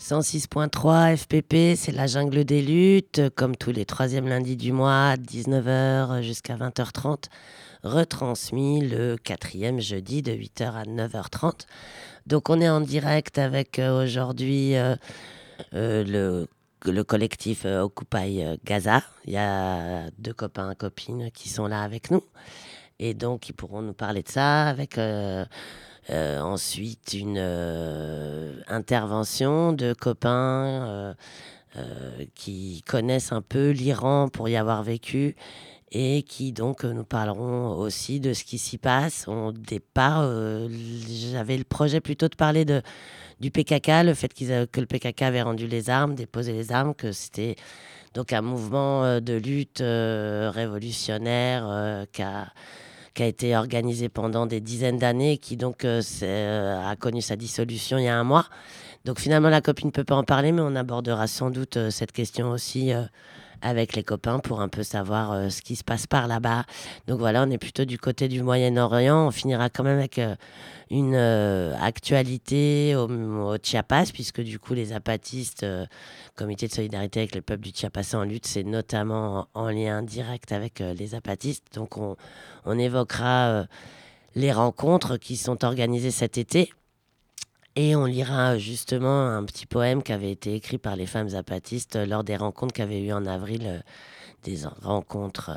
106.3 FPP, c'est la jungle des luttes, comme tous les troisièmes lundis du mois, 19h jusqu'à 20h30, retransmis le quatrième jeudi de 8h à 9h30. Donc on est en direct avec aujourd'hui le collectif Occupy Gaza. Il y a 2 copains et copines qui sont là avec nous. Et donc ils pourront nous parler de ça avec... ensuite, une intervention de copains qui connaissent un peu l'Iran pour y avoir vécu et qui donc nous parleront aussi de ce qui s'y passe. Au départ, j'avais le projet plutôt de parler du PKK, le fait que le PKK avait rendu les armes, déposé les armes, que c'était donc un mouvement de lutte révolutionnaire qui a été organisé pendant des dizaines d'années, qui donc a connu sa dissolution il y a un mois. Donc finalement, la copine ne peut pas en parler, mais on abordera sans doute cette question aussi avec les copains pour un peu savoir ce qui se passe par là-bas. Donc voilà, on est plutôt du côté du Moyen-Orient. On finira quand même avec une actualité au Chiapas, puisque du coup, les zapatistes, comité de solidarité avec le peuple du Chiapas en lutte, c'est notamment en lien direct avec les zapatistes. Donc on évoquera les rencontres qui sont organisées cet été. Et on lira justement un petit poème qui avait été écrit par les femmes zapatistes lors des rencontres qu'il y avait eu en avril, des rencontres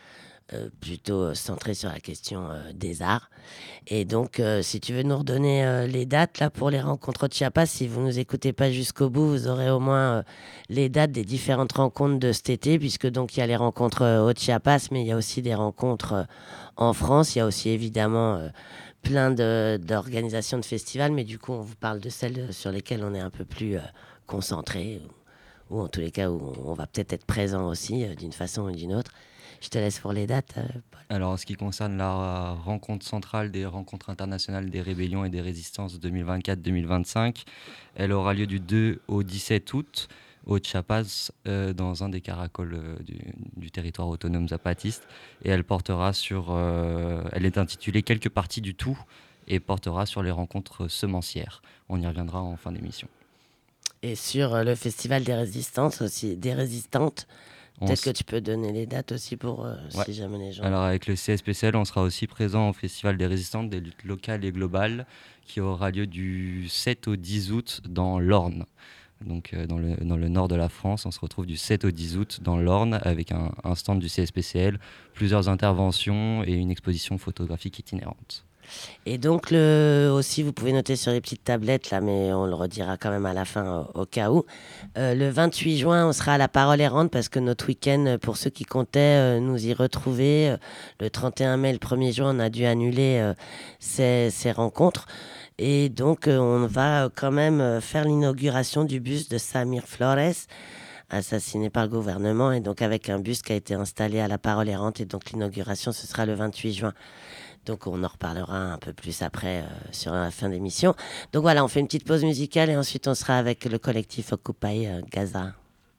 plutôt centrées sur la question des arts. Et donc, si tu veux nous redonner les dates là, pour les rencontres au Chiapas, si vous ne nous écoutez pas jusqu'au bout, vous aurez au moins les dates des différentes rencontres de cet été, puisque donc il y a les rencontres au Chiapas, mais il y a aussi des rencontres en France. Il y a aussi évidemment... plein d'organisations de festivals, mais du coup, on vous parle de celles sur lesquelles on est un peu plus concentré, ou en tous les cas, où on va peut-être être présent aussi, d'une façon ou d'une autre. Je te laisse pour les dates, Paul. Alors, en ce qui concerne la rencontre centrale des rencontres internationales des rébellions et des résistances 2024-2025, elle aura lieu du 2 au 17 août, au Chiapas, dans un des caracoles du territoire autonome zapatiste, et elle portera elle est intitulée Quelques parties du tout, et portera sur les rencontres semencières. On y reviendra en fin d'émission. Et sur le festival des résistances aussi, des résistantes, peut-être que tu peux donner les dates aussi pour si jamais les gens... Alors avec le CSPCL, on sera aussi présent au festival des résistantes, des luttes locales et globales, qui aura lieu du 7 au 10 août dans l'Orne. Donc dans le nord de la France, on se retrouve du 7 au 10 août dans l'Orne avec un stand du CSPCL, plusieurs interventions et une exposition photographique itinérante. Et donc aussi, vous pouvez noter sur les petites tablettes là, mais on le redira quand même à la fin au cas où. Le 28 juin, on sera à la Parole Errante parce que notre week-end, pour ceux qui comptaient nous y retrouver, le 31 mai, le 1er juin, on a dû annuler ces rencontres. Et donc, on va quand même faire l'inauguration du bus de Samir Flores, assassiné par le gouvernement, et donc avec un bus qui a été installé à la Parole Errante. Et donc, l'inauguration, ce sera le 28 juin. Donc, on en reparlera un peu plus après sur la fin d'émission. Donc voilà, on fait une petite pause musicale et ensuite, on sera avec le collectif Occupy Gaza.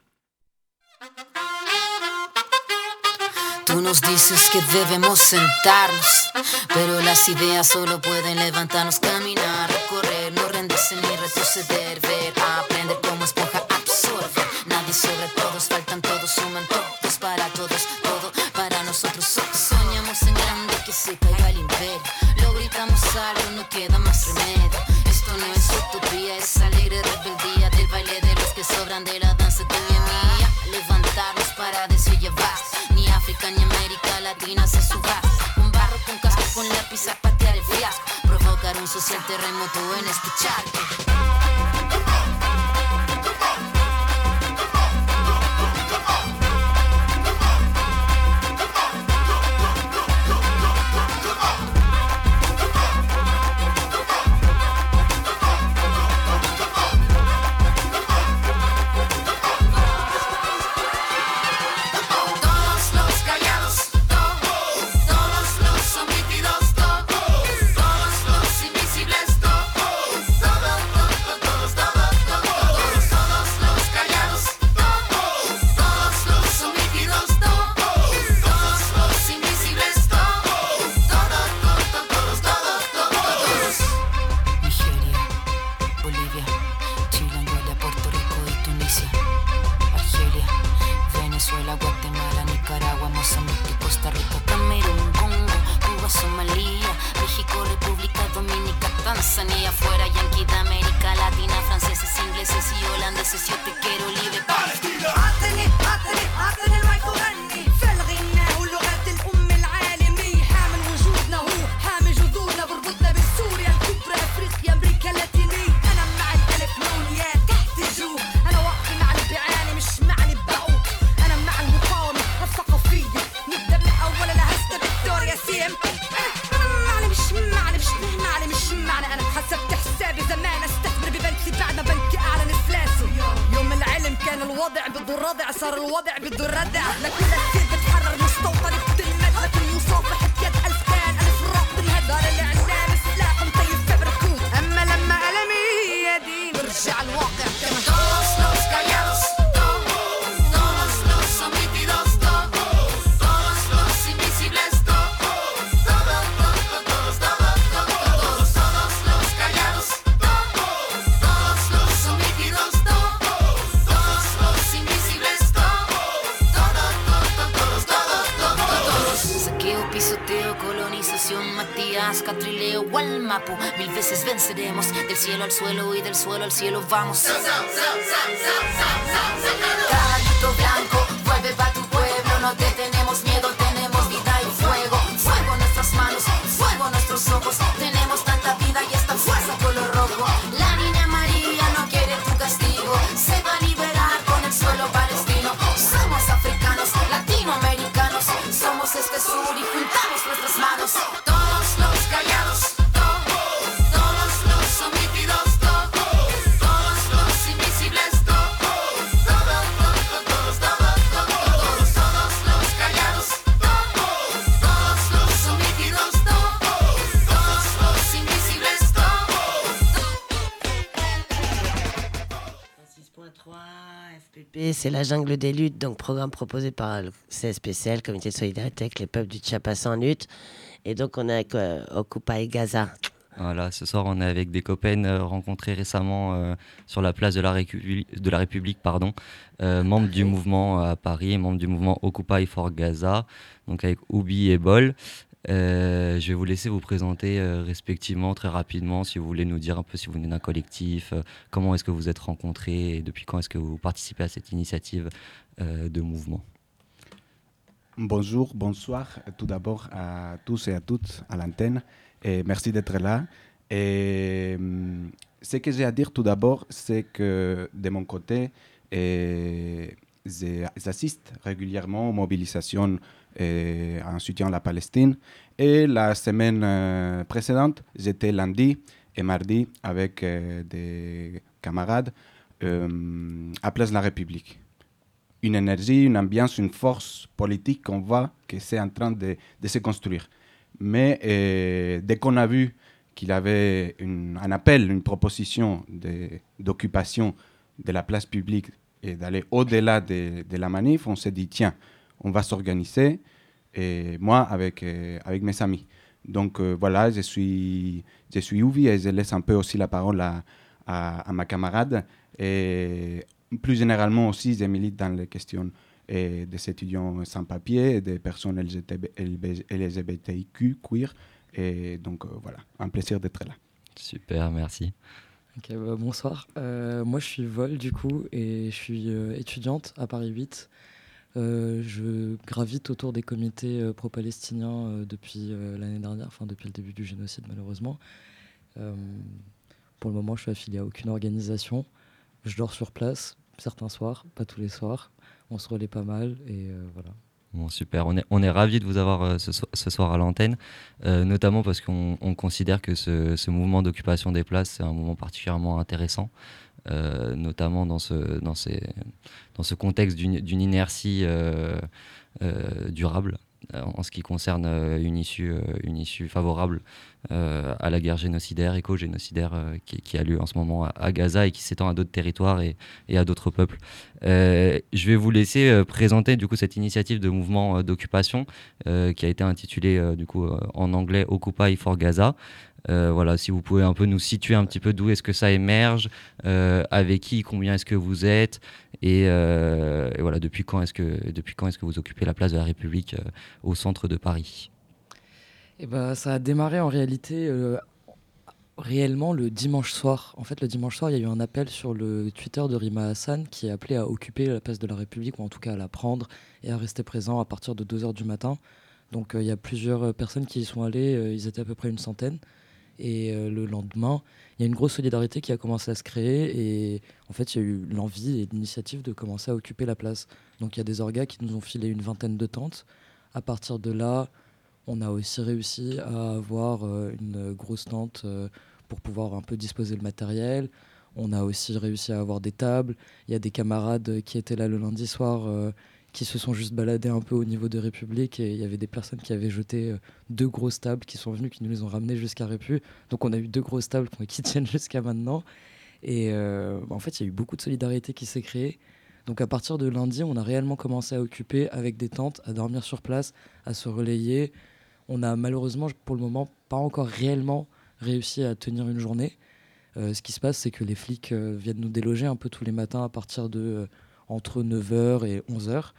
Tú nos dices que debemos sentarnos, pero las ideas solo pueden levantarnos, caminar, recorrer, no rendirse ni retroceder, ver, aprender como esponja, absorber. Nadie sobre todos, faltan todos, suman todos para todos, todo para nosotros. Soñamos en grande que se caiga el imperio, lo gritamos algo, no queda más remedio. Esto no es utopía, es alegre rebeldía del baile de los que sobran de la danza tuya y mía. Levantarnos para decir ya basta. Ni África ni América Latina se suba. Con barro, con casco, con lápiz a patear el fiasco. Provocar un social terremoto en este charco. Mozambique, Costa Rica, Camerún, Congo, Cuba, Somalia, México, República Dominicana, Tanzania, fuera Yankee de América Latina, franceses, ingleses y holandeses, yo te quiero libre Palestina. عطني المايك وغني في الغناء ولغة الأم العالمية، حامل وجودنا هو حامل جذورنا بربطنا بسوريا الكبرى أفريقيا أمريكا اللاتينية. أنا مع الألف نونيات تحت الجو، أنا واقفة مع اللي بيعاني مش مع اللي بقوا، أنا مع المقاومة الثقافية، نبدأ من أول لهسه فيكتوريا سيم. مش معنى أنا حسبت حسابي زمان استثمر ببنكي بعد ما بنكي أعلن إفلاسه. يوم العلم كان الوضع بده الردع، صار الوضع بده الردع، لكل كثير بتحرر مستوطن بتلمد، لكن يصافح يد ألف كان ألف رعب الهدار الإعلام سلاح مطيب فبركوت. أما لما ألمي يدي برجع الواقع كما todos los callados, todos los omitidos, todos los invisibles, Matías, Catrileo, Gualmapu, 1000 veces venceremos, del cielo al suelo y del suelo al cielo vamos. Caballito blanco, vuelve pa' tu pueblo, no te tenemos miedo, tenemos vida y fuego, fuego en nuestras manos, fuego en nuestros ojos, tenemos tanta vida y esta fuerza color rojo. La niña María no quiere tu castigo, se va a liberar con el suelo palestino. Somos africanos, latinoamericanos, somos este sur y juntamos nuestras manos. Todos los callados, todos los omitidos, todos los invisibles, todos los callados, todos los omitidos, todos los invisibles, 6.3 FPP, c'est la jungle des luttes, donc programme proposé par le CSPCL, Comité de solidarité avec les peuples du Chiapas en lutte. Et donc on est avec Occupy Gaza. Voilà, ce soir on est avec des copains rencontrés récemment sur la place de la République, membres du mouvement à Paris, membres du mouvement Occupy for Gaza, donc avec Oubi et Bol. Je vais vous laisser vous présenter respectivement très rapidement, si vous voulez nous dire un peu si vous venez d'un collectif, comment est-ce que vous êtes rencontrés et depuis quand est-ce que vous participez à cette initiative de mouvement. Bonjour, bonsoir tout d'abord à tous et à toutes à l'antenne et merci d'être là. Et ce que j'ai à dire tout d'abord, c'est que de mon côté, j'assiste régulièrement aux mobilisations en soutien à la Palestine. Et la semaine précédente, j'étais lundi et mardi avec des camarades à Place de la République. Une énergie, une ambiance, une force politique qu'on voit que c'est en train de se construire. Mais dès qu'on a vu qu'il y avait un appel, une proposition d'occupation de la place publique et d'aller au-delà de la manif, on s'est dit, tiens, on va s'organiser, et moi avec mes amis. Donc voilà, je suis Ouvi et je laisse un peu aussi la parole à ma camarade. Et plus généralement aussi, je milite dans les questions des étudiants sans papier, des personnes LGBTIQ, queer. Et donc voilà, un plaisir d'être là. Super, merci. Ok, bonsoir. Moi, je suis Vol, du coup, et je suis étudiante à Paris 8. Je gravite autour des comités pro-palestiniens depuis l'année dernière, enfin depuis le début du génocide, malheureusement. Pour le moment, je suis affilié à aucune organisation. Je dors sur place, certains soirs, pas tous les soirs. On se relaie pas mal, et voilà. Bon, super, on est ravis de vous avoir ce soir à l'antenne, notamment parce qu'on considère que ce mouvement d'occupation des places, c'est un mouvement particulièrement intéressant, notamment dans ce contexte d'une inertie durable, en ce qui concerne une issue favorable à la guerre génocidaire, éco-génocidaire qui a lieu en ce moment à Gaza et qui s'étend à d'autres territoires et à d'autres peuples. Je vais vous laisser présenter du coup cette initiative de mouvement d'occupation qui a été intitulée du coup en anglais Occupy for Gaza. Voilà, si vous pouvez un peu nous situer un petit peu d'où est-ce que ça émerge, avec qui, combien est-ce que vous êtes, et voilà, depuis quand est-ce que vous occupez la place de la République au centre de Paris? Et bah, ça a démarré en réalité réellement le dimanche soir. En fait, le dimanche soir, il y a eu un appel sur le Twitter de Rima Hassan qui appelait à occuper la place de la République, ou en tout cas à la prendre et à rester présent à partir de 2 heures du matin. Donc il y a plusieurs personnes qui y sont allées, ils étaient à peu près une centaine. Et le lendemain, il y a une grosse solidarité qui a commencé à se créer. Et en fait, il y a eu l'envie et l'initiative de commencer à occuper la place. Donc il y a des orgas qui nous ont filé une vingtaine de tentes. À partir de là, on a aussi réussi à avoir une grosse tente pour pouvoir un peu disposer le matériel. On a aussi réussi à avoir des tables. Il y a des camarades qui étaient là le lundi soir qui se sont juste baladés un peu au niveau de République, et il y avait des personnes qui avaient jeté 2 grosses tables qui sont venues, qui nous les ont ramenées jusqu'à Répu. Donc on a eu 2 grosses tables qui tiennent jusqu'à maintenant. Et en fait, il y a eu beaucoup de solidarité qui s'est créée. Donc à partir de lundi, on a réellement commencé à occuper avec des tentes, à dormir sur place, à se relayer. On a malheureusement, pour le moment, pas encore réellement réussi à tenir une journée. Ce qui se passe, c'est que les flics viennent nous déloger un peu tous les matins à partir de entre 9h et 11h.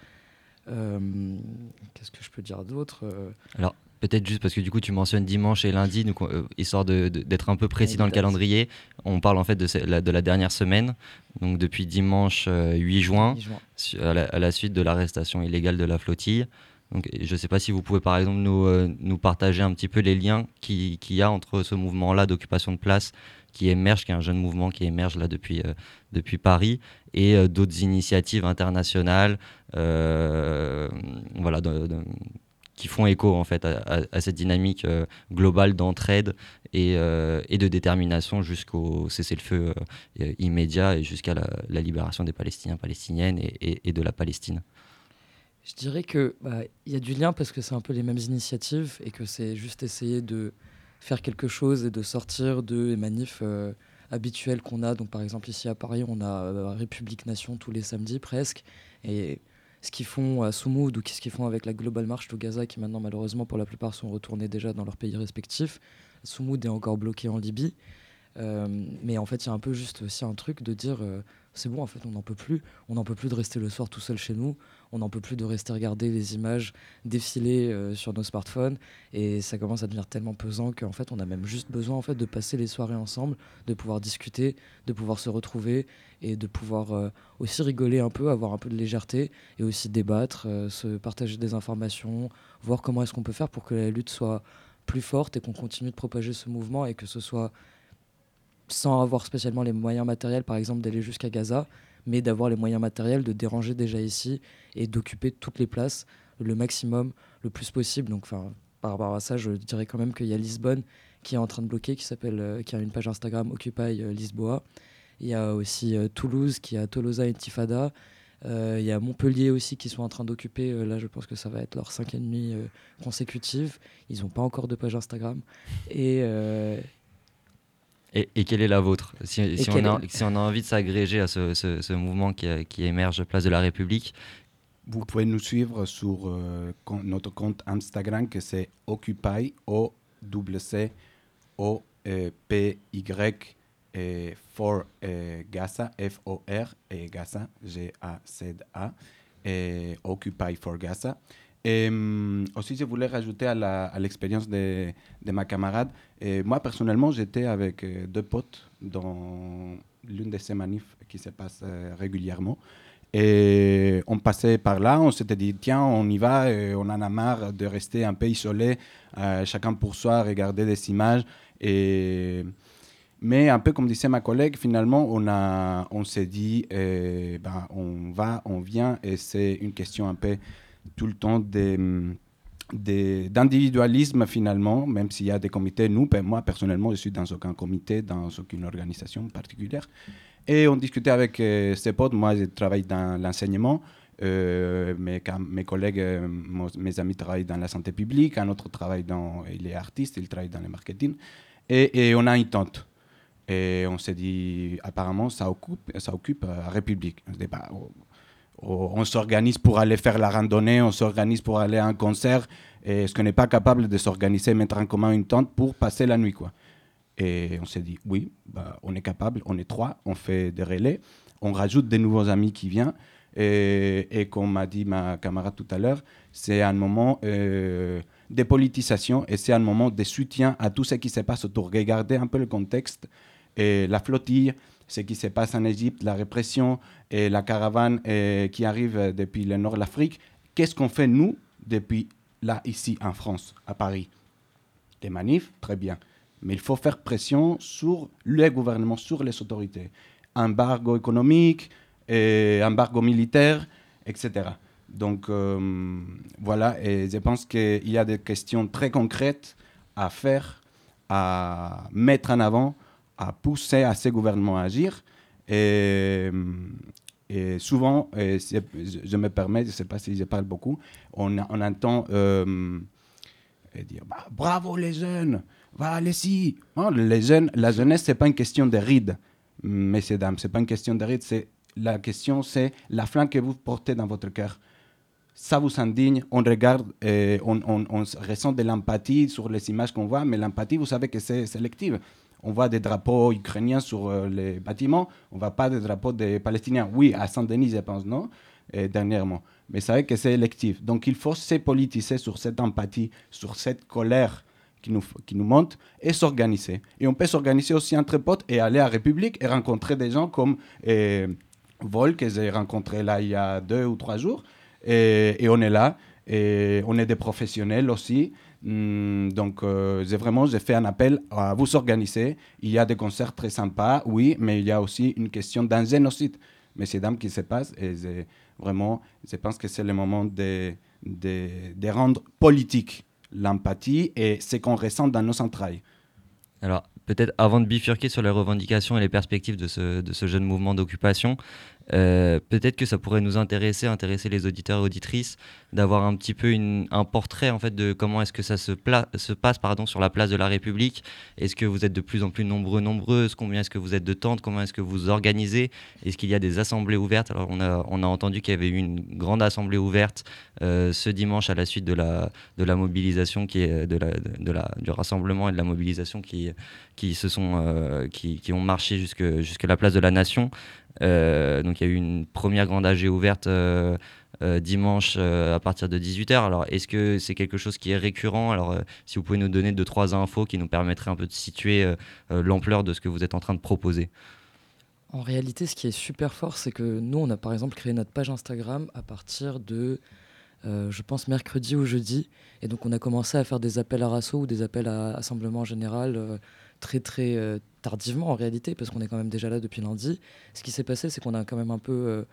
Qu'est-ce que je peux dire d'autre Alors, peut-être juste parce que du coup, tu mentionnes dimanche et lundi, donc, histoire d'être un peu précis dans le calendrier. On parle en fait de la dernière semaine, donc depuis dimanche 8 juin, à la suite de l'arrestation illégale de la flottille. Donc, je ne sais pas si vous pouvez par exemple nous partager un petit peu les liens qu'il y a entre ce mouvement-là d'occupation de place qui émerge, qui est un jeune mouvement qui émerge là depuis Paris, et d'autres initiatives internationales voilà, qui font écho en fait à cette dynamique globale d'entraide et de détermination jusqu'au cessez-le-feu immédiat et jusqu'à la libération des Palestiniens, Palestiniennes et de la Palestine. Je dirais que y a du lien parce que c'est un peu les mêmes initiatives et que c'est juste essayer de faire quelque chose et de sortir des manifs habituels qu'on a. Donc par exemple ici à Paris, on a République Nation tous les samedis presque. Et ce qu'ils font à Soumoud ou ce qu'ils font avec la Global March to Gaza, qui maintenant malheureusement pour la plupart sont retournés déjà dans leurs pays respectifs. Soumoud est encore bloqué en Libye. Mais en fait, il y a un peu juste aussi un truc de dire c'est bon, en fait, on n'en peut plus. On n'en peut plus de rester le soir tout seul chez nous. On n'en peut plus de rester regarder les images défiler sur nos smartphones. Et ça commence à devenir tellement pesant qu'en fait, on a même juste besoin en fait, de passer les soirées ensemble, de pouvoir discuter, de pouvoir se retrouver et de pouvoir aussi rigoler un peu, avoir un peu de légèreté et aussi débattre, se partager des informations, voir comment est-ce qu'on peut faire pour que la lutte soit plus forte et qu'on continue de propager ce mouvement et que ce soit sans avoir spécialement les moyens matériels, par exemple, d'aller jusqu'à Gaza, mais d'avoir les moyens matériels de déranger déjà ici et d'occuper toutes les places le maximum, le plus possible. Donc, par rapport à ça, je dirais quand même qu'il y a Lisbonne qui est en train de bloquer, qui a une page Instagram Occupy Lisboa. Il y a aussi Toulouse qui a Tolosa Intifada. Il y a Montpellier aussi qui sont en train d'occuper. Là, je pense que ça va être leur 5e nuit consécutive. Ils n'ont pas encore de page Instagram. Et quelle est la vôtre si on a envie de s'agréger à ce mouvement qui émerge Place de la République? Vous pouvez nous suivre sur notre compte Instagram que c'est Occupy, O-W-C-O-P-Y for Gaza, F-O-R, et Gaza, G-A-Z-A, et Occupy for Gaza. Et aussi, je voulais rajouter à l'expérience de ma camarade. Et moi, personnellement, j'étais avec 2 potes dans l'une de ces manifs qui se passe régulièrement. Et on passait par là, on s'était dit, tiens, on y va, et on en a marre de rester un peu isolés, chacun pour soi, regarder des images. Mais un peu comme disait ma collègue, finalement, on s'est dit, on va, on vient, et c'est une question un peu tout le temps d'individualisme finalement, même s'il y a des comités. Moi personnellement, je suis dans aucun comité, dans aucune organisation particulière. Et on discutait avec ses potes. Moi, je travaille dans l'enseignement. Mes collègues, mes amis travaillent dans la santé publique. Un autre travaille il est artiste, il travaille dans le marketing. Et on a une tente. Et on s'est dit, apparemment, ça occupe République. On se dit, on s'organise pour aller faire la randonnée, on s'organise pour aller à un concert. Est-ce qu'on n'est pas capable de s'organiser, mettre en commun une tente pour passer la nuit, quoi. Et on s'est dit, oui, on est capable, on est 3, on fait des relais, on rajoute des nouveaux amis qui viennent. Et comme m'a dit ma camarade tout à l'heure, c'est un moment de politisation et c'est un moment de soutien à tout ce qui se passe autour. Regardez un peu le contexte, et la flottille, ce qui se passe en Égypte, la répression et la caravane qui arrive depuis le nord de l'Afrique. Qu'est-ce qu'on fait, nous, depuis là, ici, en France, à Paris? Des manifs, très bien. Mais il faut faire pression sur le gouvernement, sur les autorités. Embargo économique, embargo militaire, etc. Donc, voilà, et je pense qu'il y a des questions très concrètes à faire, à mettre en avant, à pousser à ces gouvernements à agir. Et souvent, je me permets, je ne sais pas si je parle beaucoup, on entend dire bravo les jeunes, allez-y. Non, les jeunes, la jeunesse, ce n'est pas une question de rides, messieurs, dames, ce n'est pas une question de rides, la question, c'est la flamme que vous portez dans votre cœur. Ça vous indigne, on regarde, on ressent de l'empathie sur les images qu'on voit, mais l'empathie, vous savez que c'est sélective. On voit des drapeaux ukrainiens sur les bâtiments, on ne voit pas des drapeaux des Palestiniens. Oui, à Saint-Denis, je pense, non, dernièrement. Mais c'est vrai que c'est électif. Donc, il faut se politiser sur cette empathie, sur cette colère qui nous monte et s'organiser. Et on peut s'organiser aussi entre potes et aller à République et rencontrer des gens comme Vol, que j'ai rencontré là il y a 2 ou 3 jours. Et on est là. Et on est des professionnels aussi. Donc, j'ai fait un appel à vous organiser. Il y a des concerts très sympas, oui, mais il y a aussi une question d'un génocide, messieurs, dames, qui se passe. Et je pense que c'est le moment de rendre politique l'empathie et ce qu'on ressent dans nos entrailles. Alors, peut-être avant de bifurquer sur les revendications et les perspectives de ce jeune mouvement d'occupation, peut-être que ça pourrait nous intéresser les auditeurs et auditrices, d'avoir un petit peu un portrait en fait de comment est-ce que ça se passe sur la place de la République. Est-ce que vous êtes de plus en plus nombreuses? Combien est-ce que vous êtes de tentes? Comment est-ce que vous organisez? Est-ce qu'il y a des assemblées ouvertes? Alors on a entendu qu'il y avait eu une grande assemblée ouverte ce dimanche à la suite de la mobilisation qui est du rassemblement et de la mobilisation qui ont marché jusque la place de la Nation. Donc il y a eu une première grande AG ouverte dimanche à partir de 18h. Alors est-ce que c'est quelque chose qui est récurrent? Alors si vous pouvez nous donner 2-3 infos qui nous permettraient un peu de situer l'ampleur de ce que vous êtes en train de proposer. En réalité, ce qui est super fort, c'est que nous, on a par exemple créé notre page Instagram à partir de, je pense, mercredi ou jeudi. Et donc on a commencé à faire des appels à rasso ou des appels à assemblement général très très tardivement en réalité, parce qu'on est quand même déjà là depuis lundi. Ce qui s'est passé, c'est qu'on a quand même un peu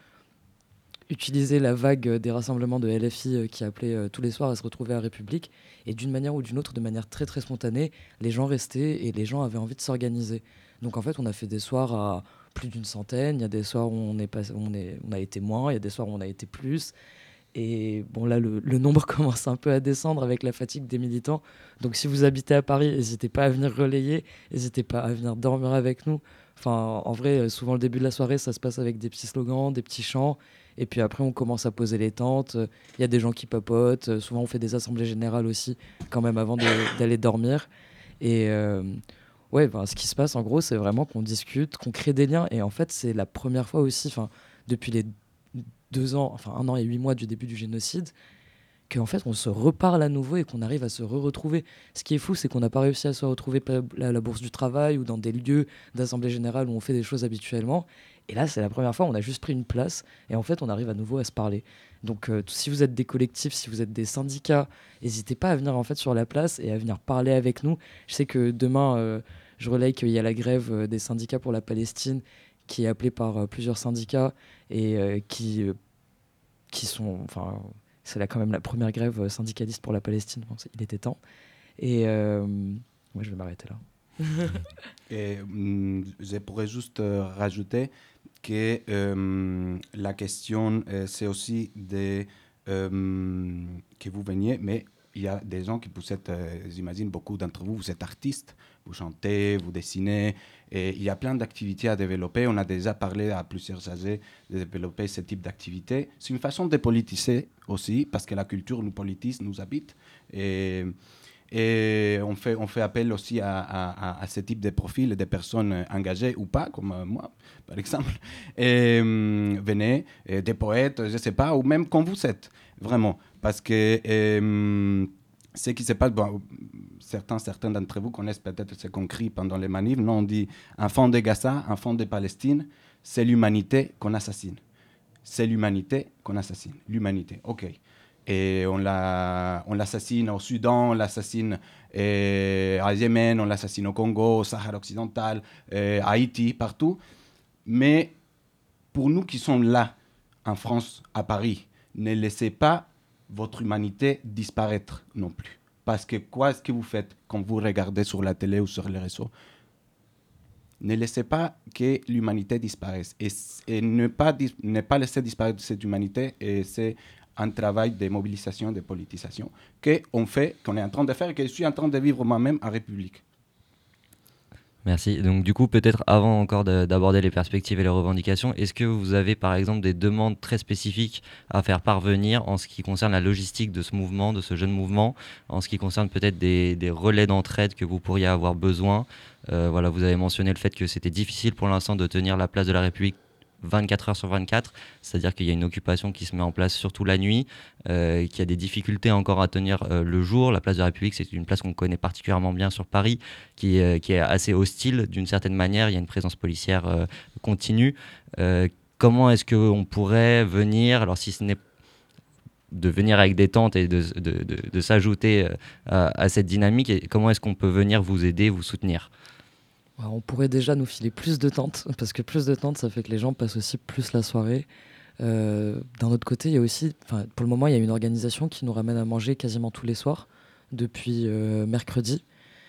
utilisé la vague des rassemblements de LFI qui appelaient tous les soirs à se retrouver à République. Et d'une manière ou d'une autre, de manière très très spontanée, les gens restaient et les gens avaient envie de s'organiser. Donc en fait, on a fait des soirs à plus d'une centaine. Il y a des soirs où on a été moins, il y a des soirs où on a été plus. Et bon, là, le nombre commence un peu à descendre avec la fatigue des militants. Donc, si vous habitez à Paris, n'hésitez pas à venir relayer, n'hésitez pas à venir dormir avec nous. Enfin, en vrai, souvent, le début de la soirée, ça se passe avec des petits slogans, des petits chants. Et puis après, on commence à poser les tentes. Il y a des gens qui papotent. Souvent, on fait des assemblées générales aussi, quand même, avant d'aller dormir. Et ouais, ce qui se passe, en gros, c'est vraiment qu'on discute, qu'on crée des liens. Et en fait, c'est la première fois aussi, depuis les 2 ans, 1 an et 8 mois du début du génocide, qu'en fait on se reparle à nouveau et qu'on arrive à se retrouver. Ce qui est fou, c'est qu'on n'a pas réussi à se retrouver à la Bourse du Travail ou dans des lieux d'assemblée générale où on fait des choses habituellement. Et là, c'est la première fois, on a juste pris une place et en fait on arrive à nouveau à se parler. Donc si vous êtes des collectifs, si vous êtes des syndicats, n'hésitez pas à venir en fait sur la place et à venir parler avec nous. Je sais que demain, je relaye qu'il y a la grève des syndicats pour la Palestine qui est appelé par plusieurs syndicats et qui sont... c'est quand même la première grève syndicaliste pour la Palestine. Bon, il était temps. Et moi, je vais m'arrêter là. Et je pourrais juste rajouter que la question, c'est aussi que vous veniez, mais il y a des gens qui vous êtes, j'imagine beaucoup d'entre vous, vous êtes artistes, vous chantez, vous dessinez, et il y a plein d'activités à développer. On a déjà parlé à plusieurs âgés de développer ce type d'activité. C'est une façon de politiser aussi, parce que la culture nous politise, nous habite. Et Et on fait appel aussi à ce type de profils, des personnes engagées ou pas, comme moi, par exemple. Et venez, des poètes, je ne sais pas, ou même comme vous êtes, vraiment. Parce que ce qui se passe, bon, certains d'entre vous connaissent peut-être ce qu'on crie pendant les manifs. Nous, on dit enfant de Gaza, enfant de Palestine, c'est l'humanité qu'on assassine. C'est l'humanité qu'on assassine. L'humanité, ok. Et on l'assassine au Soudan, on l'assassine à Yémen, on l'assassine au Congo, au Sahara occidental, à Haïti, partout. Mais pour nous qui sommes là, en France, à Paris, ne laissez pas votre humanité disparaître non plus. Parce que quoi est-ce que vous faites quand vous regardez sur la télé ou sur les réseaux? Ne laissez pas que l'humanité disparaisse. Et ne pas laisser disparaître cette humanité, et c'est un travail de mobilisation, de politisation qu'on est en train de faire et que je suis en train de vivre moi-même en République. Merci. Donc du coup, peut-être avant encore d'aborder les perspectives et les revendications, est-ce que vous avez par exemple des demandes très spécifiques à faire parvenir en ce qui concerne la logistique de ce mouvement, de ce jeune mouvement, en ce qui concerne peut-être des relais d'entraide que vous pourriez avoir besoin? Voilà, vous avez mentionné le fait que c'était difficile pour l'instant de tenir la place de la République 24 heures sur 24, c'est-à-dire qu'il y a une occupation qui se met en place surtout la nuit, qu'il y a des difficultés encore à tenir le jour. La place de la République, c'est une place qu'on connaît particulièrement bien sur Paris, qui est assez hostile d'une certaine manière. Il y a une présence policière continue. Comment est-ce qu'on pourrait venir, alors si ce n'est de venir avec des tentes et de s'ajouter à cette dynamique, et comment est-ce qu'on peut venir vous aider, vous soutenir ? On pourrait déjà nous filer plus de tentes, parce que plus de tentes, ça fait que les gens passent aussi plus la soirée. D'un autre côté, il y a aussi, pour le moment, il y a une organisation qui nous ramène à manger quasiment tous les soirs, depuis mercredi.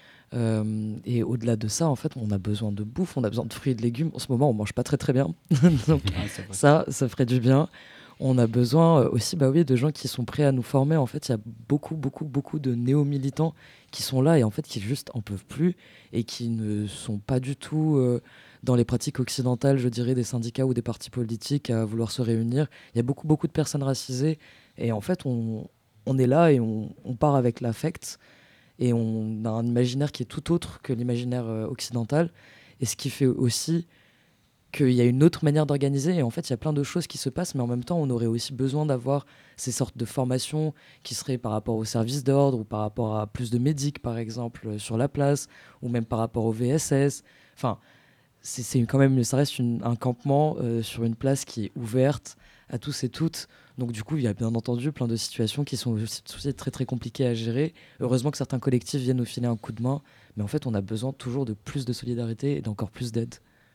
Et au-delà de ça, en fait, on a besoin de bouffe, on a besoin de fruits et de légumes. En ce moment, on mange pas très très bien. Donc ça ferait du bien. On a besoin aussi de gens qui sont prêts à nous former. En fait, il y a beaucoup de néo-militants qui sont là et en fait qui juste en peuvent plus et qui ne sont pas du tout dans les pratiques occidentales, je dirais, des syndicats ou des partis politiques à vouloir se réunir. Il y a beaucoup de personnes racisées et en fait, on est là et on part avec l'affect et on a un imaginaire qui est tout autre que l'imaginaire occidental. Et ce qui fait aussi qu'il y a une autre manière d'organiser et en fait il y a plein de choses qui se passent, mais en même temps on aurait aussi besoin d'avoir ces sortes de formations qui seraient par rapport aux services d'ordre ou par rapport à plus de médics par exemple sur la place, ou même par rapport au VSS. Enfin, c'est quand même, ça reste un campement sur une place qui est ouverte à tous et toutes. Donc du coup il y a bien entendu plein de situations qui sont aussi très très compliquées à gérer. Heureusement que certains collectifs viennent nous filer un coup de main, mais en fait on a besoin toujours de plus de solidarité et d'encore plus d'aide.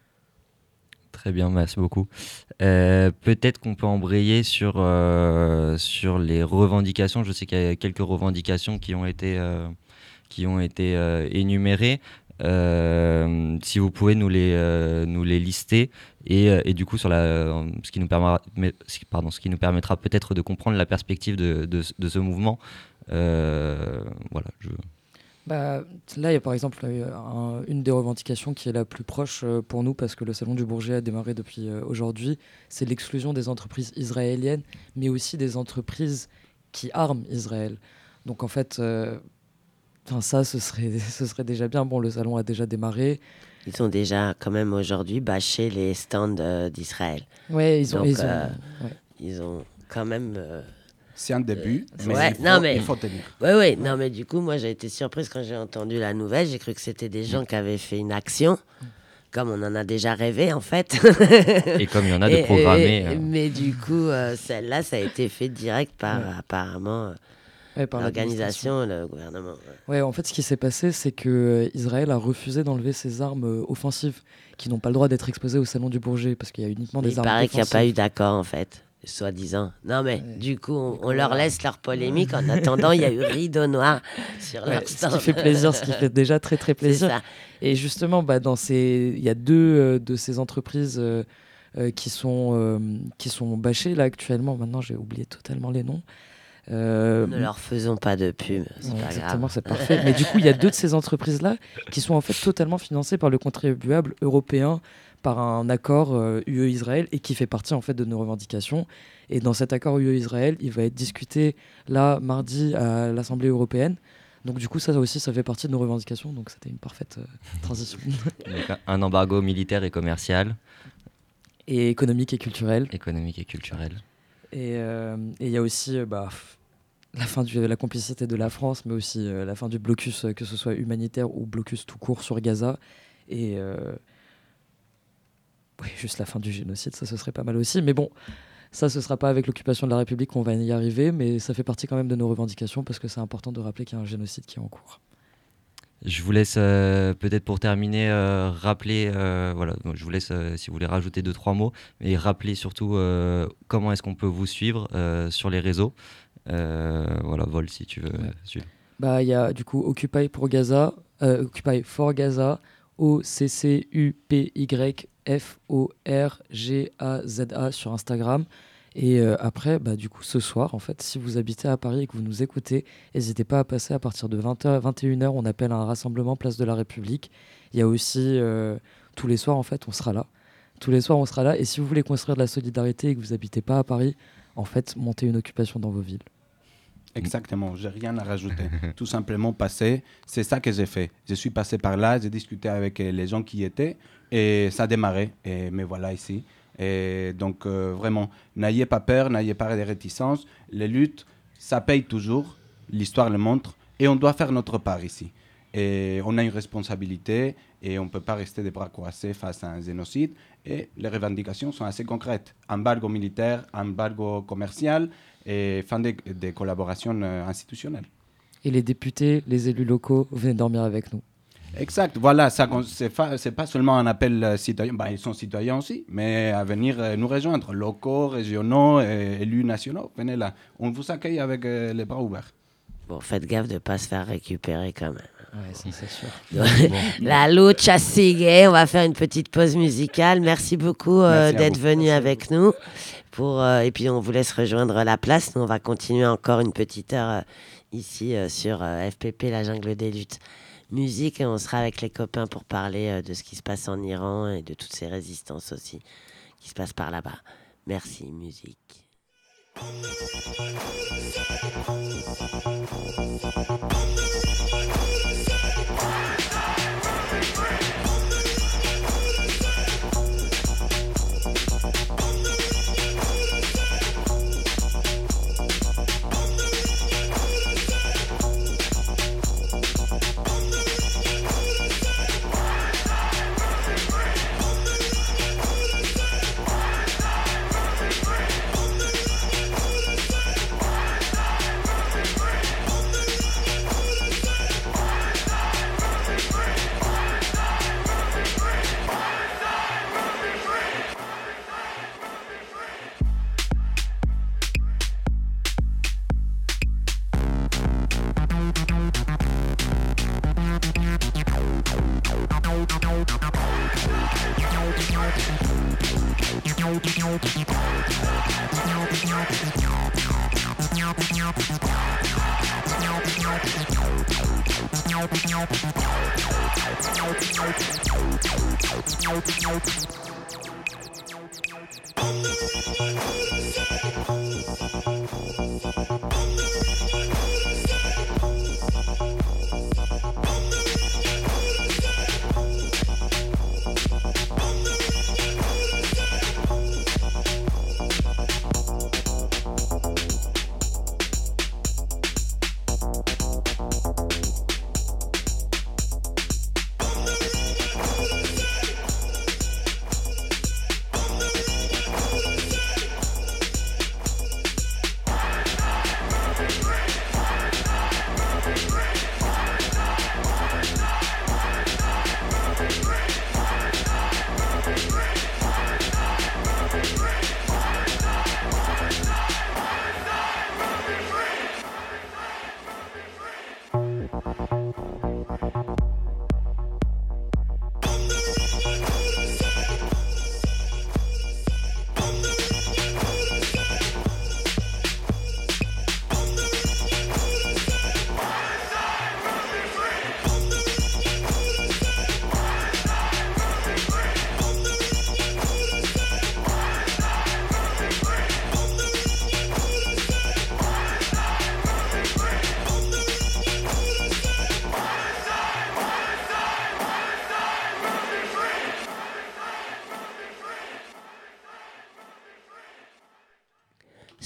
Très bien, merci beaucoup. Peut-être qu'on peut embrayer sur les revendications. Je sais qu'il y a quelques revendications qui ont été énumérées. Si vous pouvez nous les lister et du coup sur ce qui nous permettra peut-être de comprendre la perspective de ce mouvement. Voilà. Là, il y a par exemple une des revendications qui est la plus proche pour nous, parce que le Salon du Bourget a démarré depuis aujourd'hui, c'est l'exclusion des entreprises israéliennes, mais aussi des entreprises qui arment Israël. Donc en fait, ça, ce serait déjà bien. Bon, le salon a déjà démarré. Ils ont déjà quand même aujourd'hui bâché les stands d'Israël. Ouais, ils ont quand même... C'est un début, mais, il faut tenir. Oui, non, mais du coup, moi, j'ai été surprise quand j'ai entendu la nouvelle. J'ai cru que c'était des gens qui avaient fait une action, comme on en a déjà rêvé, en fait. Et comme il y en a de programmés. Mais du coup, celle-là, ça a été fait direct par, apparemment, par l'organisation, le gouvernement. Ouais, en fait, ce qui s'est passé, c'est que Israël a refusé d'enlever ses armes offensives, qui n'ont pas le droit d'être exposées au Salon du Bourget, parce qu'il y a uniquement des armes offensives. Il paraît qu'il n'y a pas eu d'accord, en fait. Soi-disant. Non, mais du coup, on leur laisse leur polémique. En attendant, il y a eu rideau noir sur leur stand. Ce qui fait plaisir, ce qui fait déjà très, très plaisir. Ça. Et justement, il y a deux de ces entreprises qui sont bâchées là actuellement. Maintenant, j'ai oublié totalement les noms. Ne leur faisons pas de pub, c'est pas exactement, grave. C'est parfait. Mais du coup, il y a deux de ces entreprises-là qui sont en fait totalement financées par le contribuable européen, par un accord UE-Israël, et qui fait partie en fait de nos revendications. Et dans cet accord UE-Israël, il va être discuté là mardi à l'Assemblée européenne. Donc du coup, ça aussi, ça fait partie de nos revendications, donc c'était une parfaite transition. Donc, un embargo militaire et commercial. Et économique et culturel. Économique et culturel. Et il y a aussi la fin de la complicité de la France, mais aussi la fin du blocus, que ce soit humanitaire ou blocus tout court sur Gaza. Et oui, juste la fin du génocide, ça ce serait pas mal aussi. Mais bon, ça ce sera pas avec l'occupation de la République qu'on va y arriver, mais ça fait partie quand même de nos revendications parce que c'est important de rappeler qu'il y a un génocide qui est en cours. Je vous laisse peut-être pour terminer rappeler, je vous laisse si vous voulez rajouter 2-3 mots, mais rappeler surtout comment est-ce qu'on peut vous suivre sur les réseaux. Vol si tu veux suivre. Il y a du coup Occupy for Gaza, OCCUPYFORGAZA sur Instagram. Et après, du coup, ce soir, en fait, si vous habitez à Paris et que vous nous écoutez, n'hésitez pas à passer à partir de 20h, 21h. On appelle un rassemblement Place de la République. Il y a aussi, tous les soirs, en fait, on sera là. Tous les soirs, on sera là. Et si vous voulez construire de la solidarité et que vous n'habitez pas à Paris, en fait, montez une occupation dans vos villes. Exactement, j'ai rien à rajouter. Tout simplement passer, c'est ça que j'ai fait. Je suis passé par là, j'ai discuté avec les gens qui y étaient et ça a démarré. Et me voilà ici. Et donc, vraiment, n'ayez pas peur, n'ayez pas de réticence. Les luttes, ça paye toujours. L'histoire le montre. Et on doit faire notre part ici. Et on a une responsabilité et on ne peut pas rester des bras croisés face à un génocide. Et les revendications sont assez concrètes. Embargo militaire, embargo commercial et fin des collaborations institutionnelles. Et les députés, les élus locaux, venez dormir avec nous. Exact, voilà, c'est pas seulement un appel citoyen, ils sont citoyens aussi, mais à venir nous rejoindre, locaux, régionaux, élus nationaux, venez là, on vous accueille avec les bras ouverts. Bon, faites gaffe de ne pas se faire récupérer quand même. Ouais, ça c'est sûr. La lucha sigue, on va faire une petite pause musicale. Merci beaucoup d'être venu avec nous. Et puis on vous laisse rejoindre la place, nous on va continuer encore une petite heure ici sur FPP, la jungle des luttes. Musique, et on sera avec les copains pour parler de ce qui se passe en Iran et de toutes ces résistances aussi qui se passent par là-bas. Merci, musique.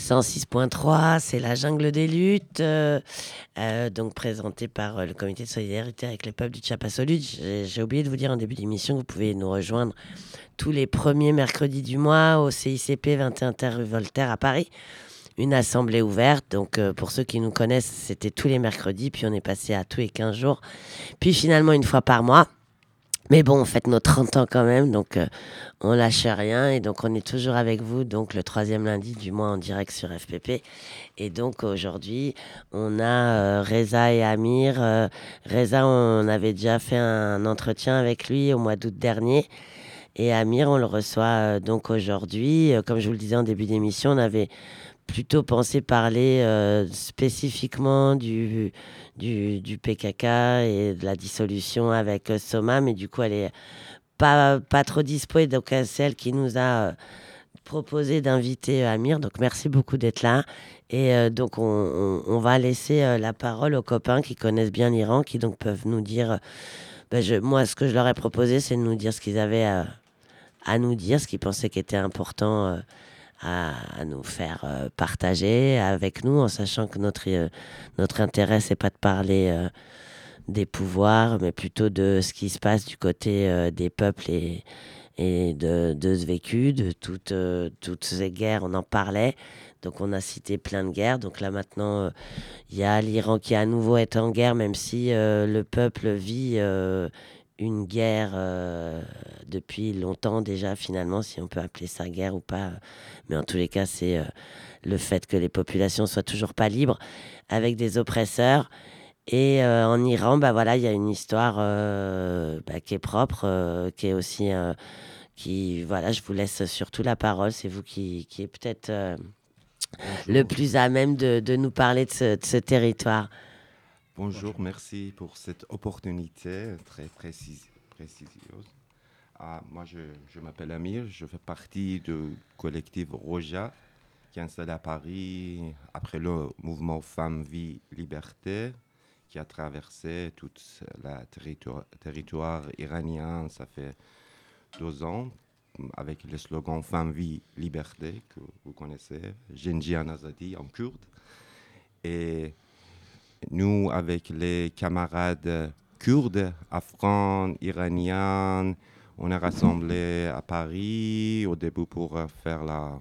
106.3, c'est la jungle des luttes, donc présenté par le comité de solidarité avec les peuples du Chiapas-au-Lutte. J'ai oublié de vous dire en début d'émission que vous pouvez nous rejoindre tous les premiers mercredis du mois au CICP 21 Terre rue Voltaire à Paris. Une assemblée ouverte, donc pour ceux qui nous connaissent, c'était tous les mercredis, puis on est passé à tous les 15 jours, puis finalement une fois par mois. Mais bon, on fête nos 30 ans quand même, donc on lâche rien. Et donc on est toujours avec vous, donc le 3e lundi du mois en direct sur FPP. Et donc aujourd'hui, on a Reza et Amir. Reza, on avait déjà fait un entretien avec lui au mois d'août dernier. Et Amir, on le reçoit donc aujourd'hui. Comme je vous le disais en début d'émission, on avait plutôt pensé parler spécifiquement du PKK et de la dissolution avec Soma, mais du coup elle est pas trop dispo, et donc c'est elle qui nous a proposé d'inviter Amir, donc merci beaucoup d'être là. Et donc on va laisser la parole aux copains qui connaissent bien l'Iran, qui donc peuvent nous dire, moi ce que je leur ai proposé, c'est de nous dire ce qu'ils avaient à nous dire, ce qu'ils pensaient qui était important à nous faire partager avec nous, en sachant que notre intérêt, c'est pas de parler des pouvoirs, mais plutôt de ce qui se passe du côté des peuples et de ce vécu, de toutes ces guerres. On en parlait, donc on a cité plein de guerres. Donc là maintenant, il y a l'Iran qui à nouveau est en guerre, même si le peuple vit une guerre depuis longtemps déjà, finalement, si on peut appeler ça guerre ou pas. Mais en tous les cas, c'est le fait que les populations soient toujours pas libres, avec des oppresseurs. Et en Iran, voilà, il y a une histoire qui est propre, qui est aussi... voilà, je vous laisse surtout la parole. C'est vous qui est peut-être le plus à même de nous parler de ce territoire. Bonjour, merci pour cette opportunité très précise. Moi, je m'appelle Amir, je fais partie du collectif Roja, qui est installé à Paris après le mouvement Femmes, Vie, Liberté, qui a traversé tout le territoire iranien. Ça fait 2 ans, avec le slogan Femmes, Vie, Liberté, que vous connaissez, Genjian Azadi en kurde. Et nous, avec les camarades kurdes, afghans, iraniens, on est rassemblés à Paris au début pour faire la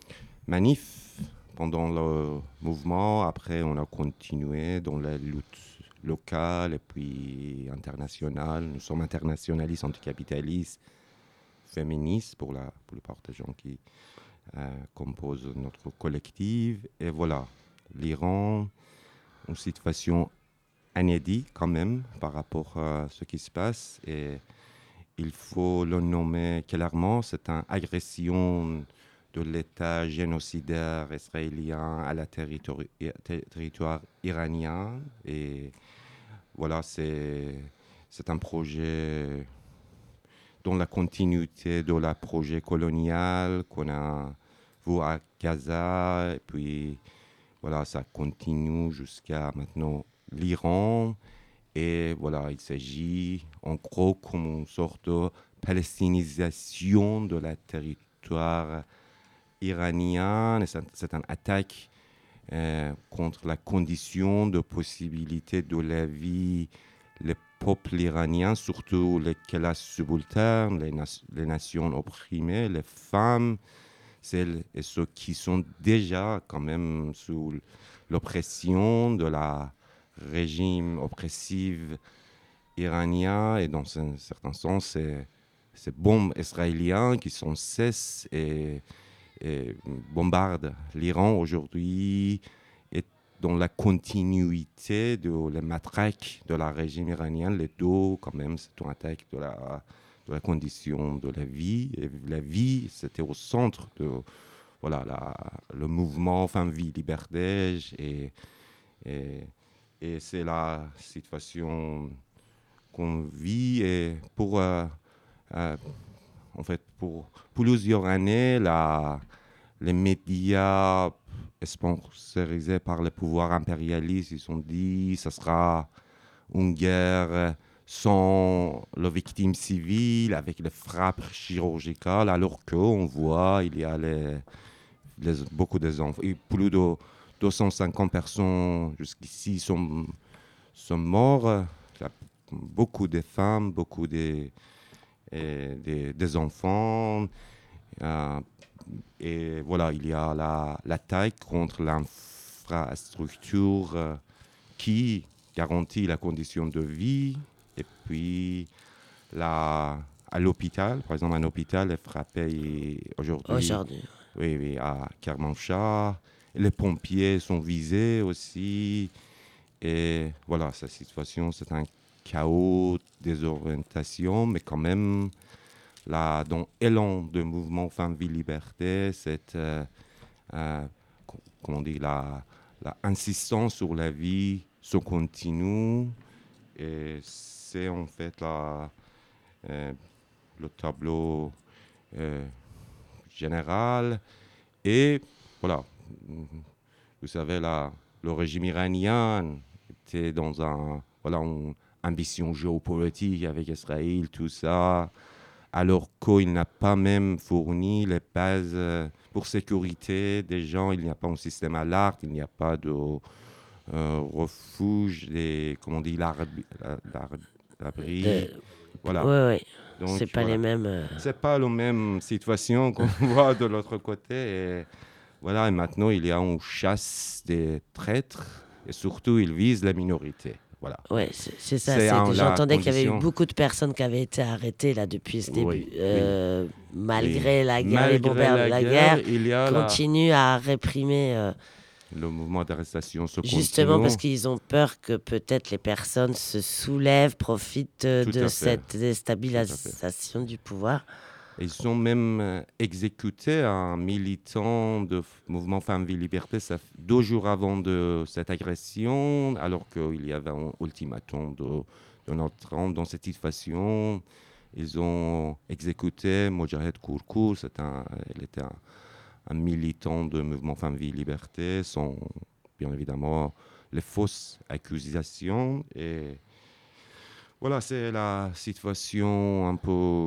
manif pendant le mouvement. Après, on a continué dans la lutte locale et puis internationale. Nous sommes internationalistes, anticapitalistes, féministes pour la plupart des gens qui composent notre collectif. Et voilà, l'Iran, une situation inédite quand même par rapport à ce qui se passe. Et il faut le nommer clairement, c'est une agression de l'État génocidaire israélien à la territoire iranien. Et voilà, c'est un projet dans la continuité de la projet colonial qu'on a vu à Gaza. Et puis, voilà, ça continue jusqu'à maintenant l'Iran. Et voilà, il s'agit en gros comme une sorte de palestinisation de la territoire iranien. Et c'est une attaque contre la condition de possibilité de la vie les peuples iraniens, surtout les classes subalternes, les nations opprimées, les femmes, celles et ceux qui sont déjà quand même sous l'oppression de la régime oppressif iranien. Et dans un certain sens, ces bombes israéliennes qui sans cesse et bombardent l'Iran aujourd'hui, et dans la continuité de la matraque de la régime iranien, les deux quand même, c'est une attaque de la condition de la vie. Et la vie, c'était au centre de voilà, le mouvement Femmes, Vie, Liberté. Et c'est la situation qu'on vit. Et pour plusieurs années, les médias sponsorisés par le pouvoir impérialiste, ils ont dit que ce sera une guerre sans les victimes civiles, avec les frappes chirurgicales, alors qu'on voit il y a les beaucoup d'enfants. Plus de 250 personnes jusqu'ici sont morts. Il y a beaucoup de femmes, beaucoup des enfants. Et voilà, il y a l'attaque contre l'infrastructure qui garantit la condition de vie. Et puis, à l'hôpital, par exemple, un hôpital est frappé aujourd'hui. Oui, à Kermanshah. Les pompiers sont visés aussi. Et voilà, cette situation, c'est un chaos, désorientation, mais quand même, dans l'élan de mouvement Femmes, Vie, Liberté, cette la insistance sur la vie se continue. Et c'est en fait le tableau général. Et voilà, vous savez, le régime iranien était dans une ambition géopolitique avec Israël, tout ça, alors qu'il n'a pas même fourni les bases pour sécurité des gens. Il n'y a pas un système à l'arc, il n'y a pas de refuge, l'abri. Voilà. Oui. Donc, c'est pas les mêmes. C'est pas la même situation qu'on voit de l'autre côté. Et voilà, et maintenant, il y a une chasse des traîtres et surtout, ils visent la minorité. Voilà. Oui, c'est ça. J'entendais qu'il y avait eu beaucoup de personnes qui avaient été arrêtées là, depuis ce début. Malgré la guerre, les bombardements de la guerre continuent à réprimer. Le mouvement d'arrestation se continue. Justement parce qu'ils ont peur que peut-être les personnes se soulèvent, profitent de cette déstabilisation du pouvoir. Ils ont même exécuté un militant de mouvement Femmes, Vie, Liberté 2 jours avant de cette agression, alors qu'il y avait un ultimatum de Donald Trump. Dans cette situation, ils ont exécuté Mojahed Kourkour, il était un militant de mouvement Femmes, Vie, Liberté, sans bien évidemment les fausses accusations. Et voilà, c'est la situation un peu,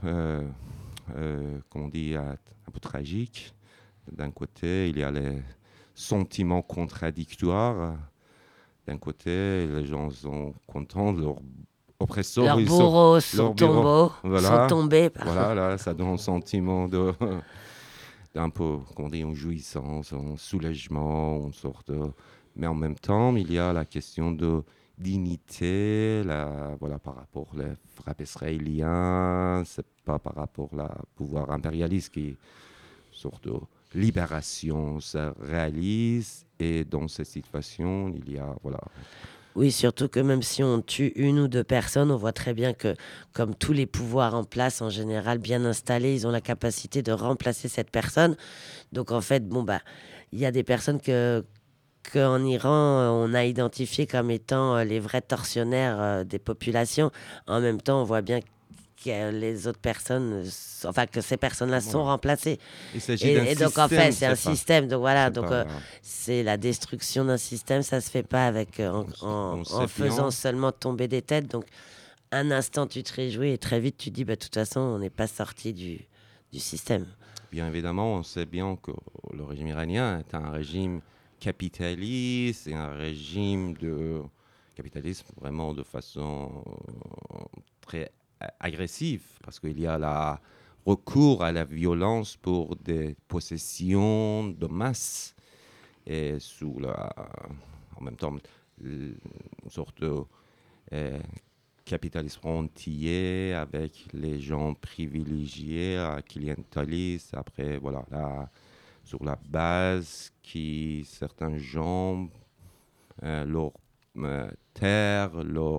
un peu tragique. D'un côté, il y a les sentiments contradictoires. D'un côté, les gens sont contents de leur oppresseur. Leurs bourreaux sont tombés. Voilà, là, ça donne un sentiment d'un peu, une jouissance, un soulagement, une sorte de... Mais en même temps, il y a la question de dignité, par rapport aux frappes israéliennes, c'est pas par rapport au pouvoir impérialiste qui, une sorte de libération, se réalise. Et dans cette situation, il y a, Oui, surtout que même si on tue 1 ou 2 personnes, on voit très bien que, comme tous les pouvoirs en place, en général bien installés, ils ont la capacité de remplacer cette personne. Donc en fait, il y a des personnes qu'en Iran, on a identifiées comme étant les vrais tortionnaires des populations. En même temps, on voit bien que les autres personnes, que ces personnes-là sont remplacées. Il s'agit d'un système. Donc en fait, c'est un système. Donc voilà, c'est la destruction d'un système, ça se fait pas en faisant seulement tomber des têtes. Donc un instant, tu te réjouis et très vite, tu te dis, de toute façon, on n'est pas sorti du système. Bien évidemment, on sait bien que le régime iranien est un régime capitaliste, et un régime de capitalisme vraiment de façon très agressive, parce qu'il y a le recours à la violence pour des possessions de masse et en même temps une sorte de capitalisme rentier avec les gens privilégiés, clientélistes. Après, sur la base certains gens, leur terre, leur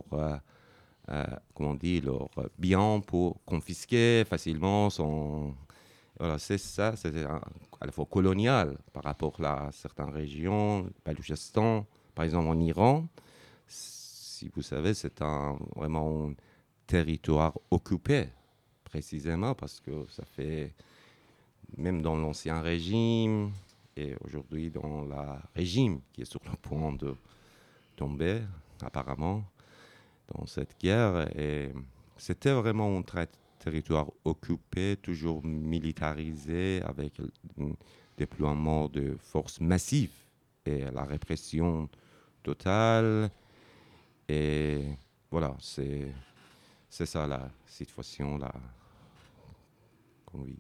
biens pour confisquer facilement. C'est ça, c'est à la fois colonial par rapport à certaines régions, Baloutchistan, par exemple en Iran. Si vous savez, c'est vraiment un territoire occupé, précisément, parce que ça fait, même dans l'ancien régime, et aujourd'hui dans le régime qui est sur le point de tomber, apparemment, dans cette guerre. Et c'était vraiment un territoire occupé, toujours militarisé, avec déploiement de forces massives et la répression totale. Et voilà, c'est ça la situation là qu'on vit.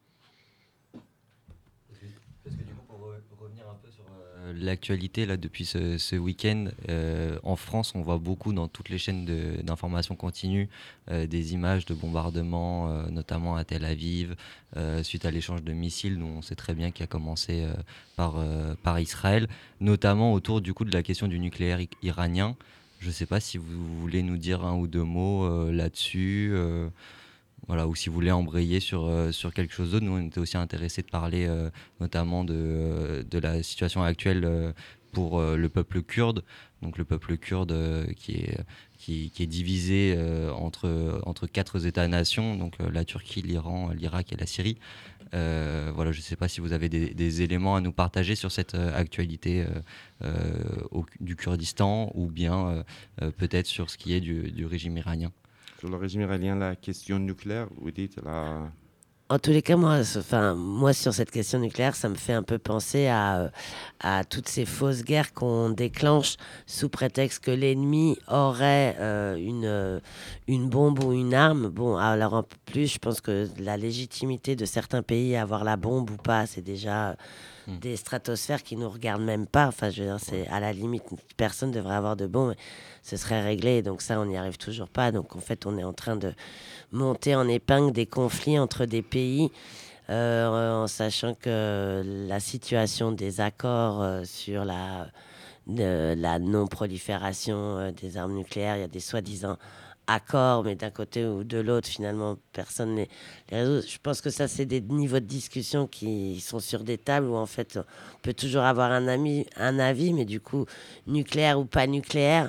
Parce que du coup, pour revenir un peu sur l'actualité là, depuis ce week-end, en France, on voit beaucoup dans toutes les chaînes d'information continue des images de bombardements, notamment à Tel Aviv, suite à l'échange de missiles, dont on sait très bien qu'il a commencé par Israël, notamment autour du coup de la question du nucléaire iranien. Je ne sais pas si vous voulez nous dire un ou deux mots là-dessus. Voilà, ou si vous voulez embrayer sur quelque chose d'autre. Nous, on était aussi intéressés de parler notamment de la situation actuelle pour le peuple kurde. Donc le peuple kurde qui est divisé entre quatre États-nations, donc la Turquie, l'Iran, l'Irak et la Syrie. Voilà, je ne sais pas si vous avez des éléments à nous partager sur cette actualité du Kurdistan, ou bien peut-être sur ce qui est du régime iranien. Sur le régime iranien, la question nucléaire, vous dites En tous les cas, moi, sur cette question nucléaire, ça me fait un peu penser à toutes ces fausses guerres qu'on déclenche sous prétexte que l'ennemi aurait une bombe ou une arme. Bon, alors en plus, je pense que la légitimité de certains pays à avoir la bombe ou pas, c'est déjà des stratosphères qui nous regardent même pas. Enfin, je veux dire, c'est à la limite, personne devrait avoir de bombe. Ce serait réglé. Donc ça, on n'y arrive toujours pas. Donc en fait, on est en train de monter en épingle des conflits entre des pays en sachant que la situation des accords sur la non-prolifération des armes nucléaires, il y a des soi-disant accords, mais d'un côté ou de l'autre, finalement, personne ne les résout. Je pense que ça, c'est des niveaux de discussion qui sont sur des tables où, en fait, on peut toujours avoir un avis, mais du coup, nucléaire ou pas nucléaire,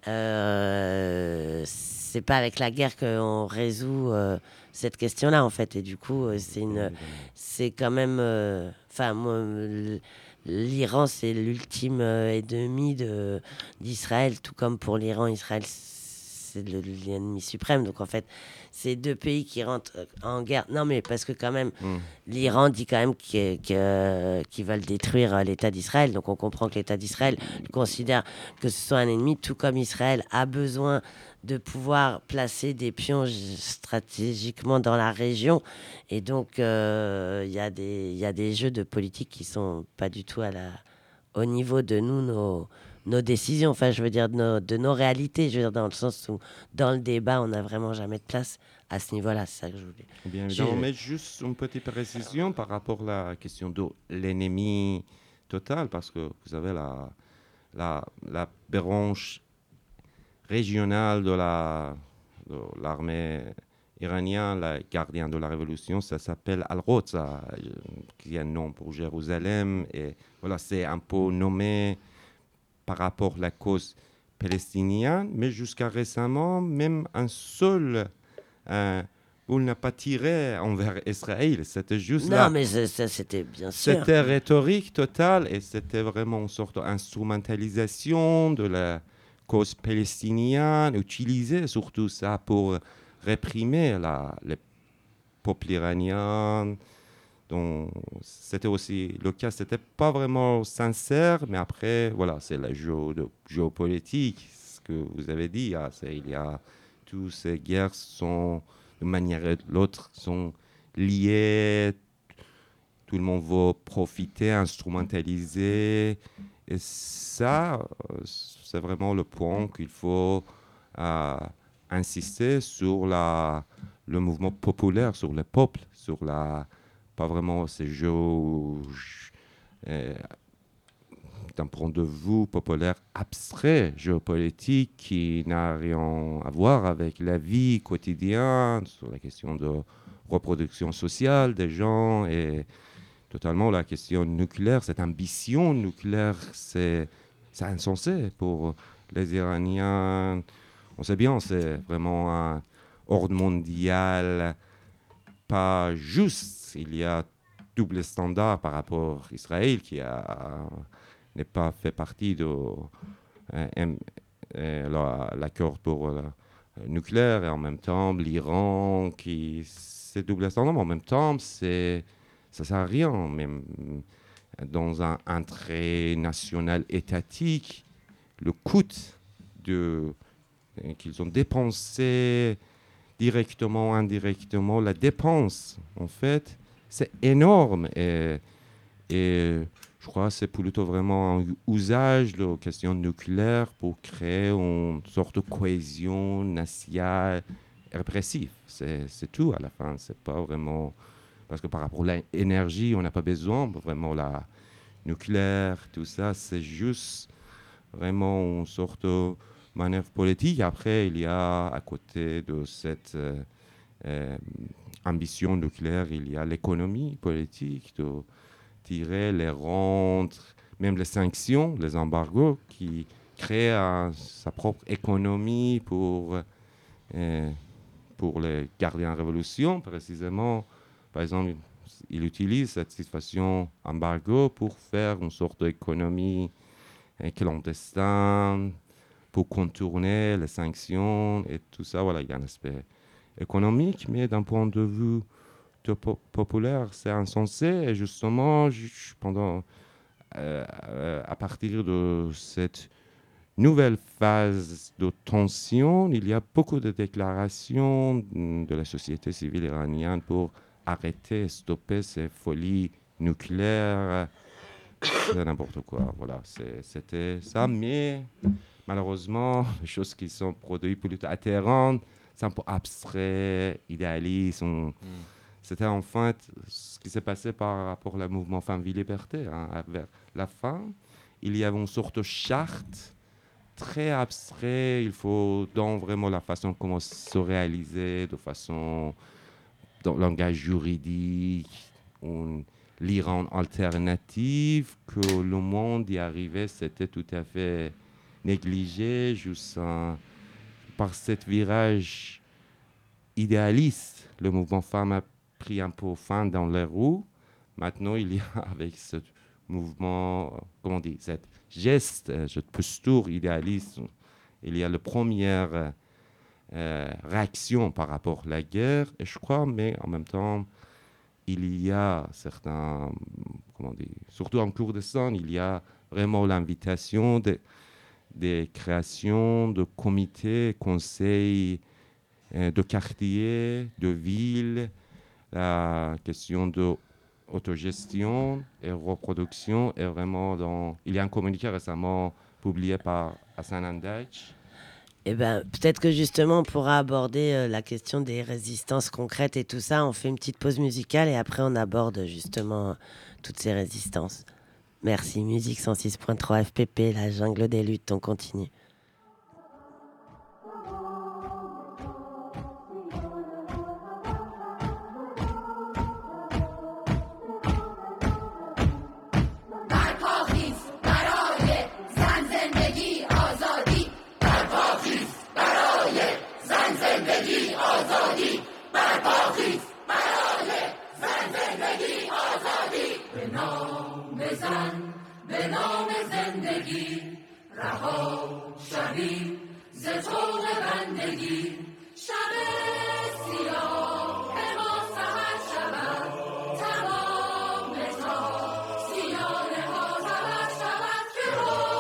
c'est pas avec la guerre qu'on résout cette question-là, en fait. Et du coup, c'est quand même... l'Iran, c'est l'ultime ennemi d'Israël, tout comme pour l'Iran, Israël, c'est l'ennemi suprême. Donc, en fait, c'est deux pays qui rentrent en guerre. Non, mais parce que quand même, l'Iran dit quand même qu'ils veulent détruire l'État d'Israël. Donc, on comprend que l'État d'Israël considère que ce soit un ennemi, tout comme Israël a besoin de pouvoir placer des pions stratégiquement dans la région. Et donc, il y a des jeux de politique qui sont pas du tout au niveau de nos décisions, enfin je veux dire de nos réalités, je veux dire dans le sens où dans le débat on n'a vraiment jamais de place à ce niveau-là, c'est ça que je voulais. Bien évidemment, mais juste une petite précision par rapport à la question de l'ennemi total, parce que vous avez la branche régionale de l'armée iranienne, la gardien de la révolution, ça s'appelle Al-Quds, qui est un nom pour Jérusalem, et voilà, c'est un peu nommé par rapport à la cause palestinienne, mais jusqu'à récemment, même un seul boule n'a pas tiré envers Israël. C'était juste non, mais ça, c'était bien sûr. C'était rhétorique totale et c'était vraiment une sorte d'instrumentalisation de la cause palestinienne, utiliser surtout ça pour réprimer les peuples iraniens. Donc, c'était aussi le cas, c'était pas vraiment sincère, mais après, voilà, c'est la géopolitique, ce que vous avez dit. Il y a toutes ces guerres sont, de manière ou de l'autre, sont liées. Tout le monde veut profiter, instrumentaliser. Et ça, c'est vraiment le point qu'il faut insister sur le mouvement populaire, sur le peuple, sur pas vraiment ces jeux d'un point de vue populaire abstrait, géopolitique, qui n'a rien à voir avec la vie quotidienne, sur la question de reproduction sociale des gens et totalement la question nucléaire, cette ambition nucléaire, c'est insensé pour les Iraniens. On sait bien, c'est vraiment un ordre mondial pas juste. Il y a double standard par rapport à Israël qui n'est pas fait partie de l'accord pour le nucléaire, et en même temps l'Iran qui c'est double standard, mais en même temps c'est ça ne sert à rien, même dans un trait national étatique, le coût qu'ils ont dépensé directement, indirectement, la dépense, en fait, c'est énorme. Et je crois que c'est plutôt vraiment un usage de la question nucléaire pour créer une sorte de cohésion nationale répressive. C'est tout à la fin. C'est pas vraiment... Parce que par rapport à l'énergie, on n'a pas besoin vraiment la nucléaire, tout ça. C'est juste vraiment une sorte de manœuvre politique. Après, il y a à côté de cette ambition nucléaire, il y a l'économie politique de tirer les rentes, même les sanctions, les embargos, qui créent sa propre économie pour les gardiens de la révolution, précisément. Par exemple, il utilise cette situation embargo pour faire une sorte d'économie clandestine, pour contourner les sanctions et tout ça. Voilà, il y a un aspect économique, mais d'un point de vue populaire, c'est insensé. Et justement, à partir de cette nouvelle phase de tension, il y a beaucoup de déclarations de la société civile iranienne pour arrêter, stopper ces folies nucléaires. C'est n'importe quoi. Voilà, c'était ça. Mais malheureusement, les choses qui sont produites plutôt atterrantes, c'est un peu abstrait, idéaliste. C'était en fait ce qui s'est passé par rapport au mouvement Femmes, Vie, Liberté. Vers la fin, il y avait une sorte de charte très abstrait. Il faut donc vraiment la façon comment se réaliser, de façon dans le langage juridique, l'Iran alternative, que le monde y arrivait, c'était tout à fait négligé, juste par cet virage idéaliste. Le mouvement femme a pris un peu fin dans les roues. Maintenant, il y a avec ce mouvement, comment on dit, cette geste, cette posture idéaliste, il y a la première réaction par rapport à la guerre, et je crois, mais en même temps, il y a certains, comment dire, surtout en Kurdistan, il y a vraiment l'invitation des créations de comités, conseils de quartiers, de villes, la question de autogestion et reproduction est vraiment Il y a un communiqué récemment publié par Hassan Andaj. Eh ben, peut-être que justement on pourra aborder la question des résistances concrètes et tout ça. On fait une petite pause musicale et après on aborde justement toutes ces résistances. Merci, musique 106.3 FPP, la jungle des luttes, on continue. به نام زندگی رها شویم ز طوق بندگی شب سیاه ما سحر شود تمام تا سیانه ها سبر شود که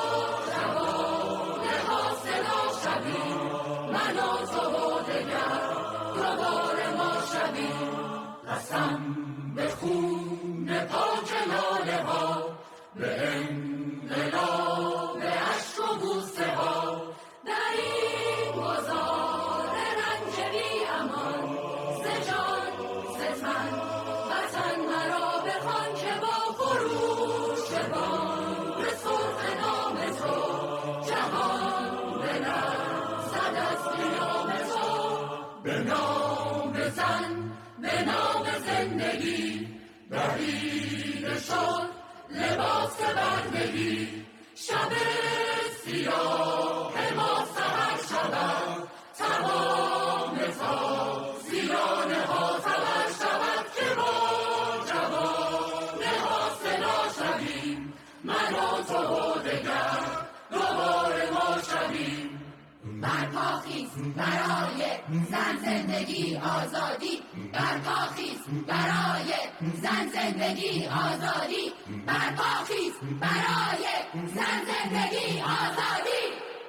جوانه ها صدا شویم من و تو و دگر دوباره ما شویم قسم به خون پاک لاله ها به انقلاب عشق و بوسه ها در این گذار رنج بی امان ز جان ز تن وطن مرا بخوان که با خروش بانگ سرخ نام تو جهان بلرزد از قیام تو به نام بزن به نام زندگی دریده شد لباس بردگی شب سیاه ما سحر شود تمام تا زیانه ها سبر شود که با جوانه ها صدا شویم من و تو و دگر دوباره ما شویم بر پاخیز برای زن زندگی آزادی بر پاخیز برای زن زندگی آزادی بر پاخیز برای زن زندگی آزادی.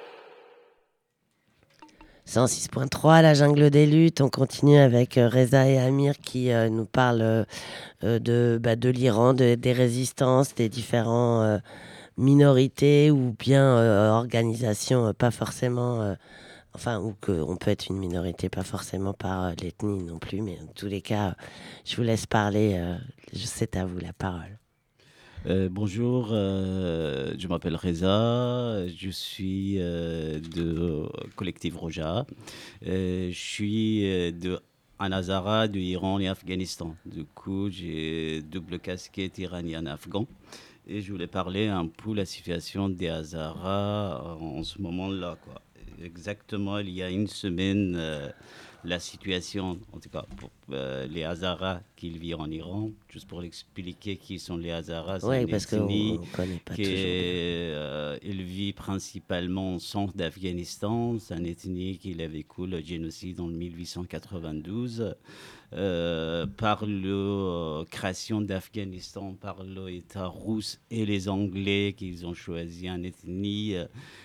106.3, la jungle des luttes. On continue avec Reza et Amir qui nous parlent de l'Iran, des résistances, des différentes minorités ou bien organisations, pas forcément, ou qu'on peut être une minorité, pas forcément par l'ethnie non plus, mais en tous les cas, je vous laisse parler. C'est à vous la parole. Bonjour, je m'appelle Reza, je suis de collectif Roja. Je suis de Hazara, de Iran et Afghanistan. Du coup, j'ai double casquette iranienne-afghan. Et je voulais parler un peu de la situation des Hazara en ce moment-là, quoi. Exactement, il y a une semaine, la situation, en tout cas pour les Hazaras qui vivent en Iran, juste pour expliquer qui sont les Hazaras, Oui, parce qu'on ne connaît pas toujours. Il vit principalement au centre d'Afghanistan. C'est une ethnie qui a vécu le génocide en 1892. Par la création d'Afghanistan, par l'État russe et les Anglais qui ont choisi une ethnie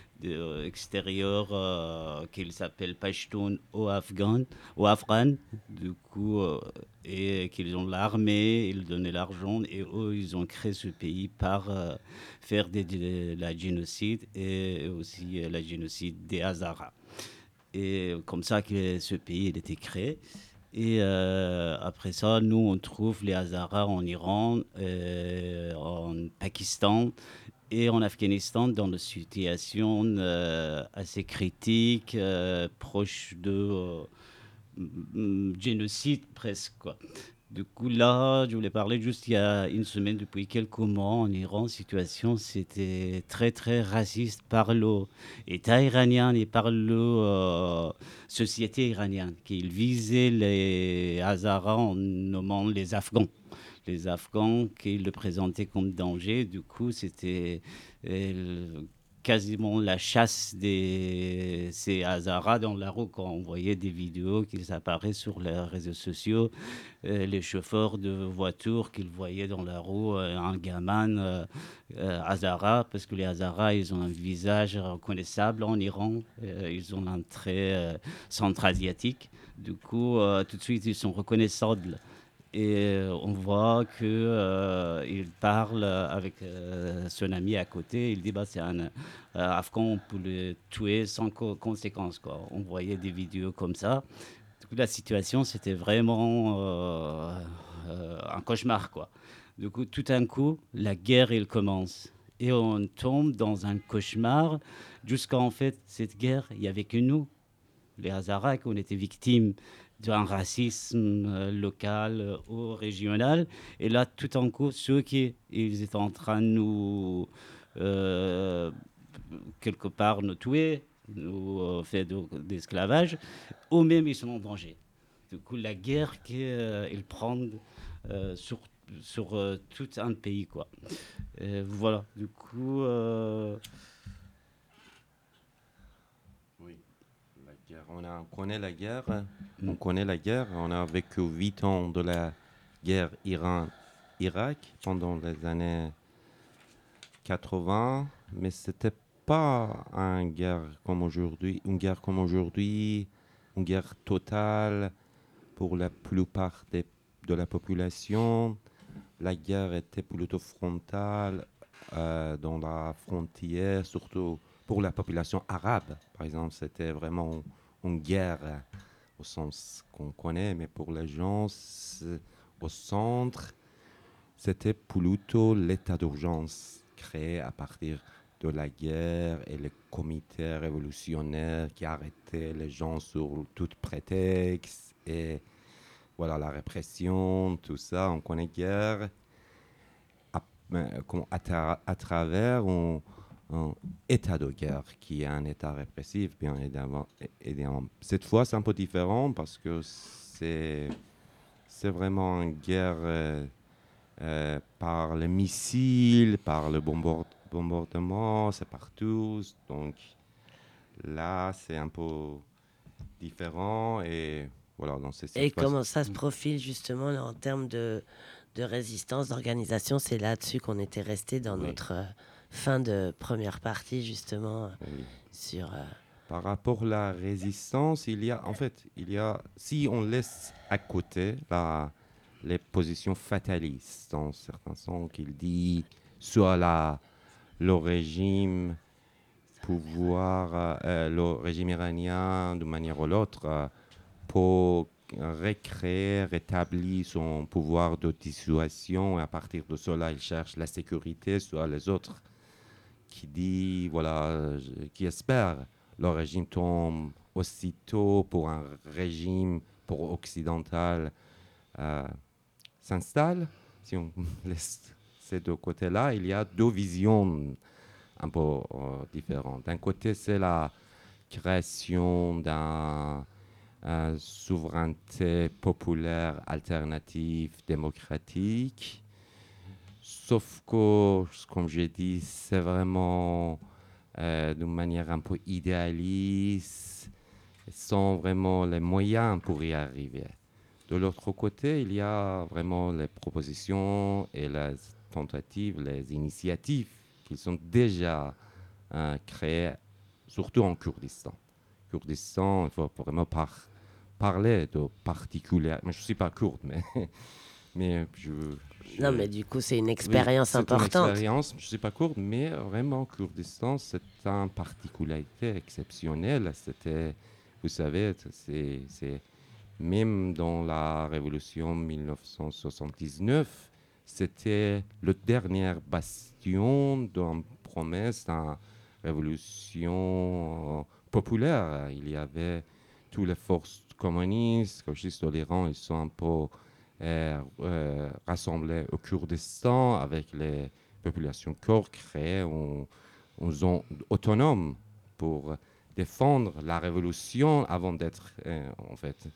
extérieur qu'ils s'appellent Pashtun ou Afghan, du coup, et qu'ils ont l'armée, ils donnaient l'argent, et eux, ils ont créé ce pays par faire la génocide et aussi la génocide des Hazaras. Et comme ça que ce pays il était créé. Et après ça, nous, on trouve les Hazaras en Iran, en Pakistan et en Afghanistan dans une situation assez critique, proche de génocide presque, quoi. Du coup, là, je voulais parler juste il y a une semaine, depuis quelques mois en Iran, la situation c'était très très raciste par l'État iranien et par la société iranienne, qui visait les Hazaras en nommant les Afghans. Les Afghans qui le présentaient comme danger. Du coup, c'était quasiment la chasse de ces Hazaras dans la rue. Quand on voyait des vidéos qui apparaissent sur les réseaux sociaux, les chauffeurs de voitures qu'ils voyaient dans la rue, un gamin Hazara, parce que les Hazaras, ils ont un visage reconnaissable en Iran, ils ont un trait centra-asiatique. Du coup, tout de suite, ils sont reconnaissables. Et on voit qu'il parle avec son ami à côté. Il dit c'est un Afghan, on peut le tuer sans conséquence, quoi. On voyait des vidéos comme ça. Du coup, la situation, c'était vraiment un cauchemar, quoi. Du coup, tout d'un coup, la guerre, elle commence. Et on tombe dans un cauchemar jusqu'à, en fait, cette guerre, il n'y avait que nous, les Hazaras, qu'on était victimes d'un racisme local ou régional. Et là, tout d'un coup, ceux qui ils étaient en train de nous, quelque part, nous tuer, nous faire d'esclavage, eux-mêmes, ils sont en danger. Du coup, la guerre qu'ils prennent sur tout un pays, quoi. Voilà, du coup... On connaît la guerre, on a vécu 8 ans de la guerre Iran-Irak pendant les années 80, mais c'était pas une guerre comme aujourd'hui, une guerre totale pour la plupart de la population. La guerre était plutôt frontale dans la frontière, surtout pour la population arabe. Par exemple, c'était vraiment une guerre au sens qu'on connaît, mais pour les gens au centre, c'était plutôt l'état d'urgence créé à partir de la guerre et les comités révolutionnaires qui arrêtaient les gens sur tout prétexte et voilà la répression, tout ça. On connaît guerre à travers un état de guerre qui est un état répressif, bien évidemment. Cette fois, c'est un peu différent parce que c'est vraiment une guerre par les missiles, par le bombardement, c'est partout. Donc, Là, c'est un peu différent et voilà, dans ces Et situations. comment ça se profile justement là, en termes de résistance, d'organisation? C'est là-dessus qu'on était resté dans Oui. notre fin de première partie justement Oui. sur... Par rapport à la résistance, si on laisse à côté les positions fatalistes, dans certains sens, qu'il dit soit le régime le régime iranien, de manière ou l'autre, pour rétablir son pouvoir de dissuasion, et à partir de cela, il cherche la sécurité, soit les autres qui espère le régime tombe aussitôt pour un régime pour occidental s'installe. Si on laisse ces deux côtés-là, il y a deux visions un peu différentes. D'un côté, c'est la création d'une souveraineté populaire alternative démocratique. Sauf que, comme j'ai dit, c'est vraiment d'une manière un peu idéaliste, sans vraiment les moyens pour y arriver. De l'autre côté, il y a vraiment les propositions et les tentatives, les initiatives qui sont déjà créées, surtout en Kurdistan. Kurdistan, il faut vraiment parler de particulier. Mais je ne suis pas kurde, mais Non, mais du coup, c'est une expérience c'est importante. une expérience, je ne suis pas kurde, mais vraiment, Kurdistan, c'est une particularité exceptionnelle. Vous savez, c'est même dans la révolution 1979, c'était le dernier bastion d'une promesse d'une révolution populaire. Il y avait toutes les forces communistes, gauchistes de l'Iran, ils sont un peu rassemblés au Kurdistan avec les populations kurdes créées en zone autonome pour défendre la révolution avant d'être en fait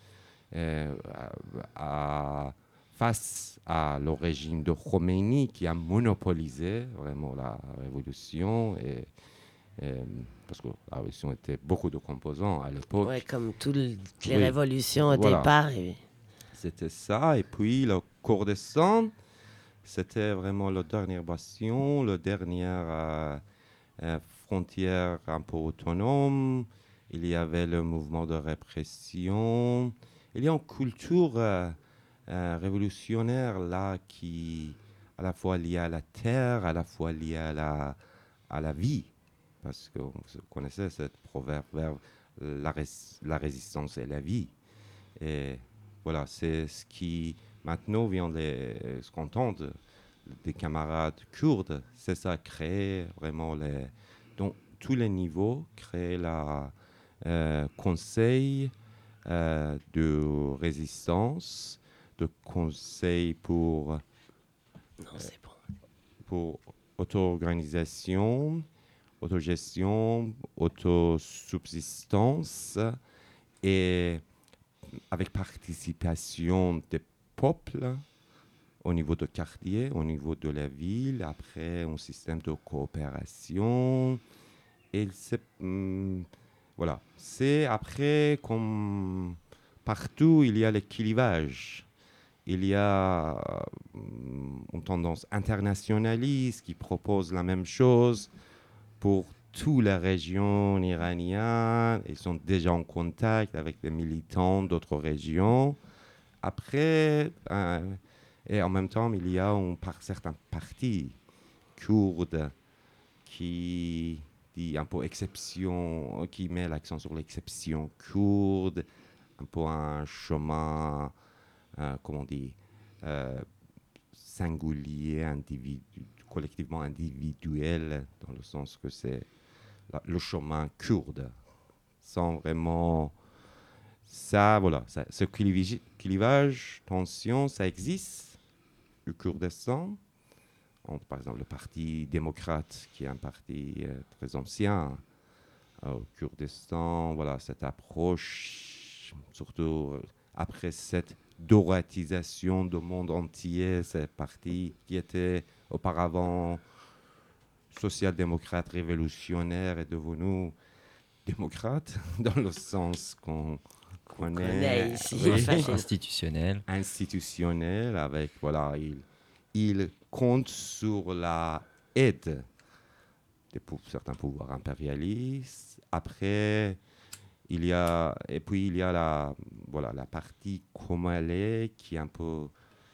face à le régime de Khomeini qui a monopolisé vraiment la révolution parce que la révolution était beaucoup de composants à l'époque. Ouais, comme toutes les Oui. révolutions au Voilà. départ. C'était ça. Et puis le Kurdistan, c'était vraiment le dernier bastion, la dernière frontière un peu autonome. Il y avait le mouvement de répression. Il y a une culture révolutionnaire là qui à la fois liée à la terre, à la fois liée à la vie. Parce que vous connaissez cette proverbe, la résistance et la vie. Et voilà, c'est ce qui maintenant vient ce qu'on entend des camarades kurdes. C'est ça, créer vraiment dans tous les niveaux, créer la conseil de résistance, de conseil pour auto-organisation, autogestion, autosubsistance et avec participation des peuples au niveau de quartier, au niveau de la ville, après un système de coopération. Et voilà. C'est après, comme partout, il y a les clivages. Il y a une tendance internationaliste qui propose la même chose pour toutes les régions iraniennes. Ils sont déjà en contact avec des militants d'autres régions. Après, et en même temps, il y a certains partis kurdes qui dit un peu exception, qui met l'accent sur l'exception kurde, un peu un chemin, comment on dit, singulier, collectivement individuel, dans le sens que c'est le chemin kurde, sans vraiment ça, voilà, ce clivage, tension, ça existe au Kurdistan. Entre, par exemple, le Parti démocrate, qui est un parti très ancien au Kurdistan, voilà, cette approche, surtout après cette doratisation du monde entier, ce parti qui était auparavant social-démocrate révolutionnaire est devenu démocrate, dans le sens qu'on connaît ici. Institutionnel. Institutionnel, avec, voilà, il compte sur la aide de certains pouvoirs impérialistes. Après, il y a la partie Comalais qui est un peu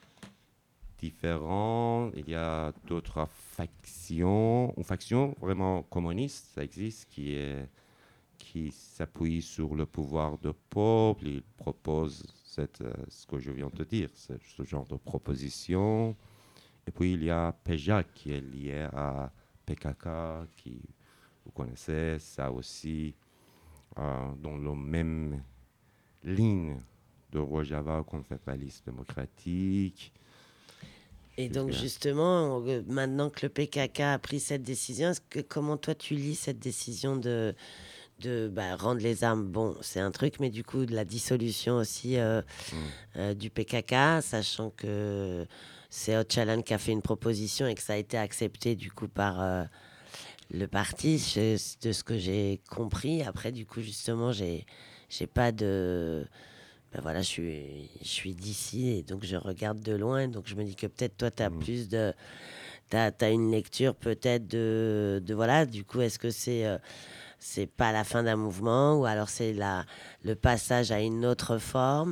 différente. Il y a d'autres factions, une faction vraiment communiste, ça existe, qui s'appuie sur le pouvoir du peuple. Il propose ce que je viens de dire, ce genre de proposition. Et puis il y a PEJAK qui est lié à PKK, qui, vous connaissez, ça aussi, dans la même ligne de Rojava, confédéralisme démocratique. Et donc justement, maintenant que le PKK a pris cette décision, comment toi tu lis cette décision de rendre les armes, bon, c'est un truc, mais du coup de la dissolution aussi du PKK, sachant que c'est Öcalan qui a fait une proposition et que ça a été accepté du coup par le parti, de ce que j'ai compris. Après, du coup, justement, j'ai pas de... Ben voilà, je suis d'ici et donc je regarde de loin. Donc je me dis que peut-être toi, tu as plus de... T'as une lecture peut-être de voilà, du coup, est-ce que c'est pas la fin d'un mouvement ou alors c'est le passage à une autre forme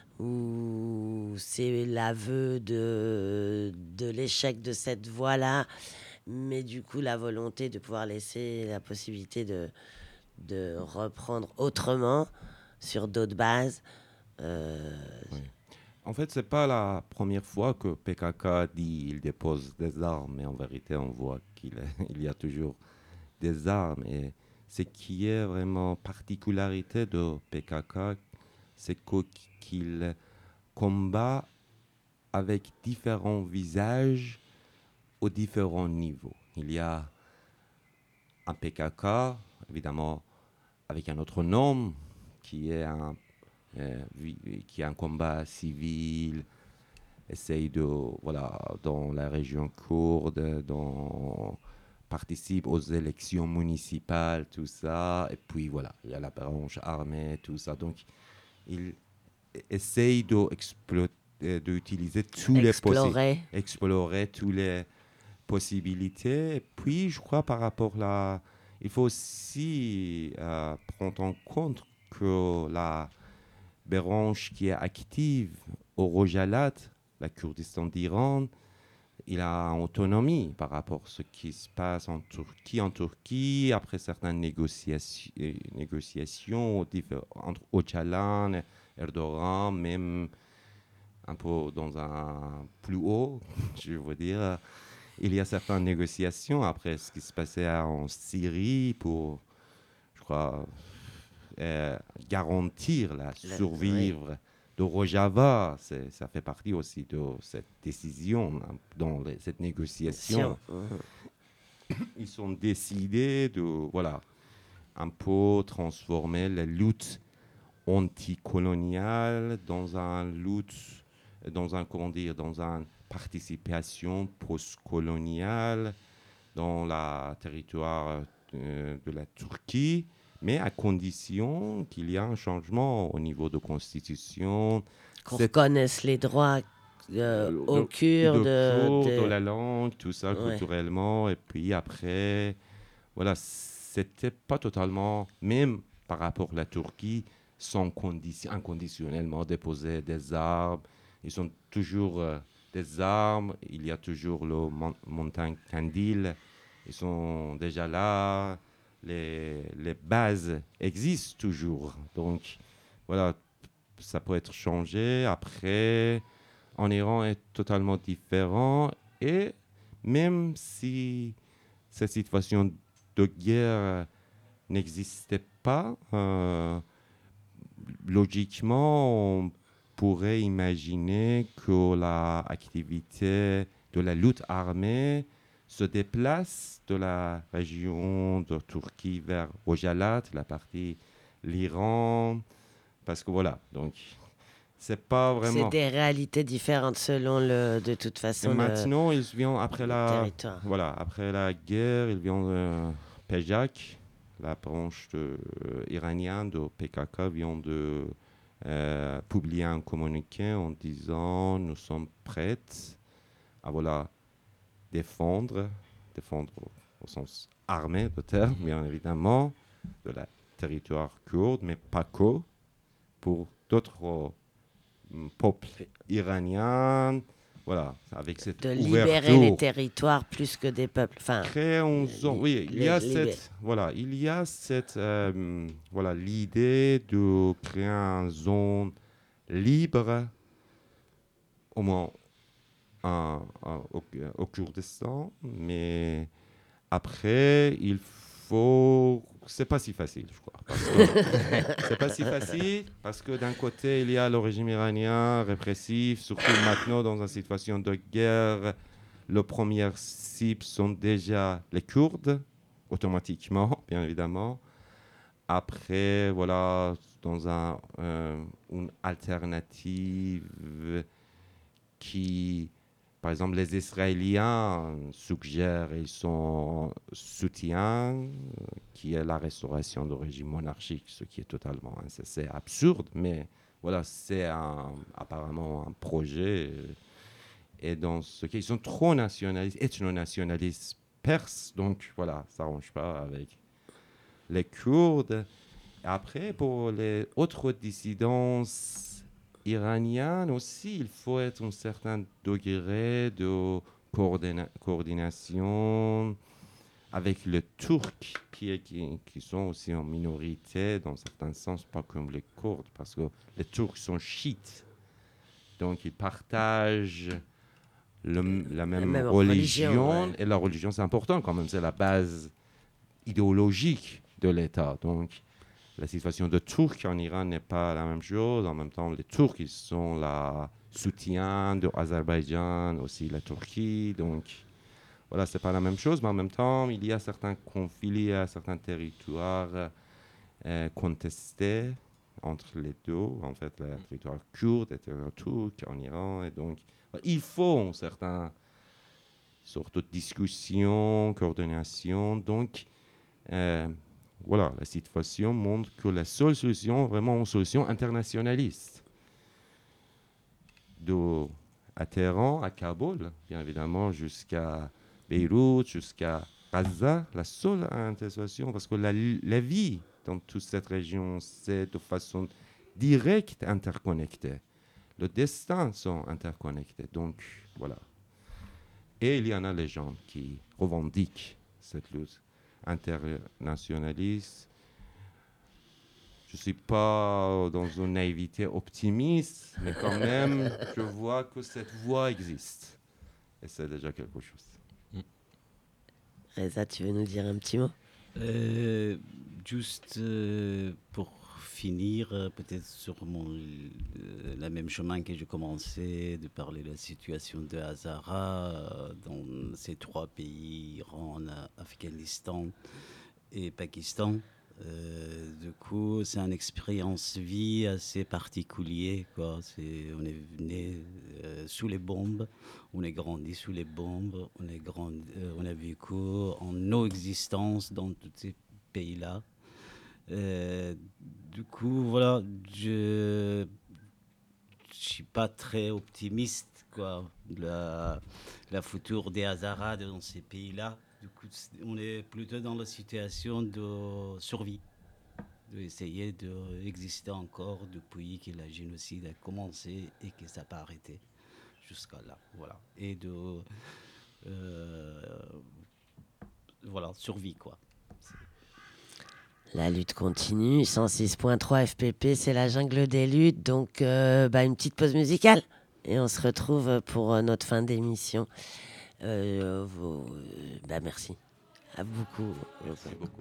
ou c'est l'aveu de l'échec de cette voie-là, mais du coup la volonté de pouvoir laisser la possibilité de reprendre autrement sur d'autres bases. Oui. En fait, c'est pas la première fois que PKK dit qu'il dépose des armes, mais en vérité, on voit qu'il il y a toujours des armes. Et ce qui est vraiment particularité de PKK, c'est qu'il combat avec différents visages aux différents niveaux. Il y a un PKK, évidemment, avec un autre nom, qui est un combat civil, essaye de, voilà, dans la région kurde, participe aux élections municipales, tout ça, et puis voilà, il y a la branche armée, tout ça. Donc, il essaye d'utiliser explorer toutes les possibilités. Et puis, je crois, par rapport à il faut aussi prendre en compte que la branche qui est active au Rojalat, la Kurdistan d'Iran, il a une autonomie par rapport à ce qui se passe en Turquie. Après certaines négociations entre Öcalan et Erdogan, même un peu dans un plus haut, je veux dire, il y a certaines négociations après ce qui se passait en Syrie pour, je crois, garantir la survivre de Rojava. Ça fait partie aussi de cette décision, dans cette négociation. Ils ont décidé de, voilà, un peu transformer la lutte anticoloniale dans une participation post-coloniale dans le territoire de la Turquie, mais à condition qu'il y ait un changement au niveau de constitution. Qu'on reconnaisse les droits aux Kurdes, de la langue, tout ça, culturellement. Et puis après, voilà, c'était pas totalement, même par rapport à la Turquie, sans inconditionnellement déposer des armes. Ils ont toujours des armes. Il y a toujours le montagne Kandil. Ils sont déjà là. Les bases existent toujours. Donc, voilà, ça peut être changé. Après, en Iran est totalement différent. Et même si cette situation de guerre n'existait pas, logiquement, on pourrait imaginer que l'activité de la lutte armée se déplace de la région de Turquie vers Rojalat, la partie l'Iran, parce que voilà, donc c'est pas vraiment... C'est des réalités différentes selon de toute façon. Et maintenant, ils viennent après territoire. après la guerre, ils viennent PEJAK, la branche iranienne de PKK vient de publier un communiqué en disant nous sommes prêts à défendre au sens armé de terme, bien évidemment, de la territoire kurde, mais pas que, pour d'autres peuples iraniens. Voilà, avec cette de ouverture. libérer les territoires plus que des peuples. Enfin, Oui, il y a l'idée de créer une zone libre, au moins au Kurdistan, mais après, c'est pas si facile, je crois. C'est pas si facile parce que d'un côté, il y a le régime iranien répressif, surtout maintenant dans une situation de guerre. Les premières cibles sont déjà les Kurdes, automatiquement, bien évidemment. Après, voilà, dans une alternative qui, par exemple, les Israéliens suggèrent et son soutien, qui est la restauration du régime monarchique, ce qui est totalement c'est absurde, mais voilà, c'est apparemment un projet. Et dans ce cas, ils sont trop nationalistes, ethno-nationalistes perses, donc voilà, ça ne s'arrange pas avec les Kurdes. Après, pour les autres dissidences iraniennes aussi, il faut être un certain degré de coordination avec les Turcs, qui sont aussi en minorité, dans certains sens, pas comme les Kurdes, parce que les Turcs sont chiites. Donc, ils partagent la même religion. Et la religion, c'est important quand même, c'est la base idéologique de l'État. Donc, la situation de Turcs en Iran n'est pas la même chose. En même temps, les Turcs, ils sont le soutien de l'Azerbaïdjan, aussi la Turquie. Donc, voilà, ce n'est pas la même chose. Mais en même temps, il y a certains conflits, il y a certains territoires contestés entre les deux. En fait, le territoire kurde et le territoire turc en Iran. Et donc, il faut une certaine sorte de discussion, coordination. Donc, voilà, la situation montre que la seule solution, vraiment une solution internationaliste. À Téhéran, à Kaboul, bien évidemment, jusqu'à Beyrouth, jusqu'à Gaza, la seule solution, parce que la vie dans toute cette région, c'est de façon directe interconnectée. Le destin sont interconnectés. Donc, voilà. Et il y en a les gens qui revendiquent cette lutte internationaliste. Je ne suis pas dans une naïveté optimiste, mais quand même, je vois que cette voie existe. Et c'est déjà quelque chose. Reza, tu veux nous dire un petit mot ? Juste pour finir, peut-être sur le même chemin que j'ai commencé, de parler de la situation de Hazara dans ces trois pays, Iran, Afghanistan et Pakistan. Du coup, c'est une expérience vie assez particulière, quoi. On est né sous les bombes, on est grandi sous les bombes, on a vécu en non-existence dans tous ces pays-là. Du coup, voilà, je suis pas très optimiste, quoi, la future des Hazaras dans ces pays-là. Du coup, on est plutôt dans la situation de survie, d'essayer d'exister encore depuis que la génocide a commencé et que ça n'a pas arrêté jusqu'à là, voilà. Et voilà, survie, quoi. La lutte continue, 106.3 FPP, c'est la jungle des luttes, donc une petite pause musicale et on se retrouve pour notre fin d'émission. Merci à beaucoup. Merci beaucoup.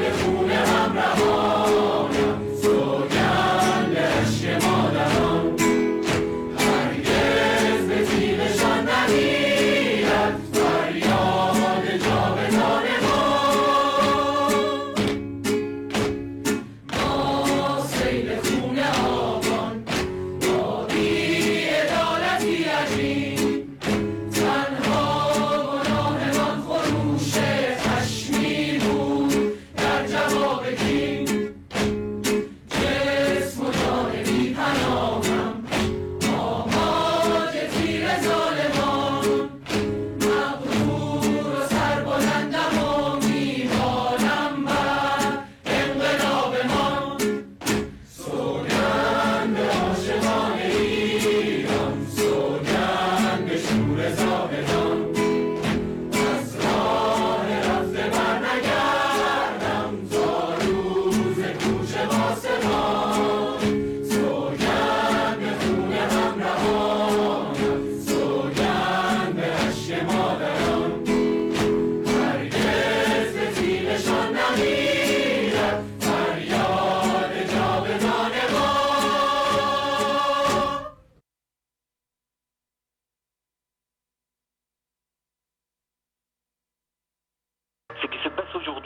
مادران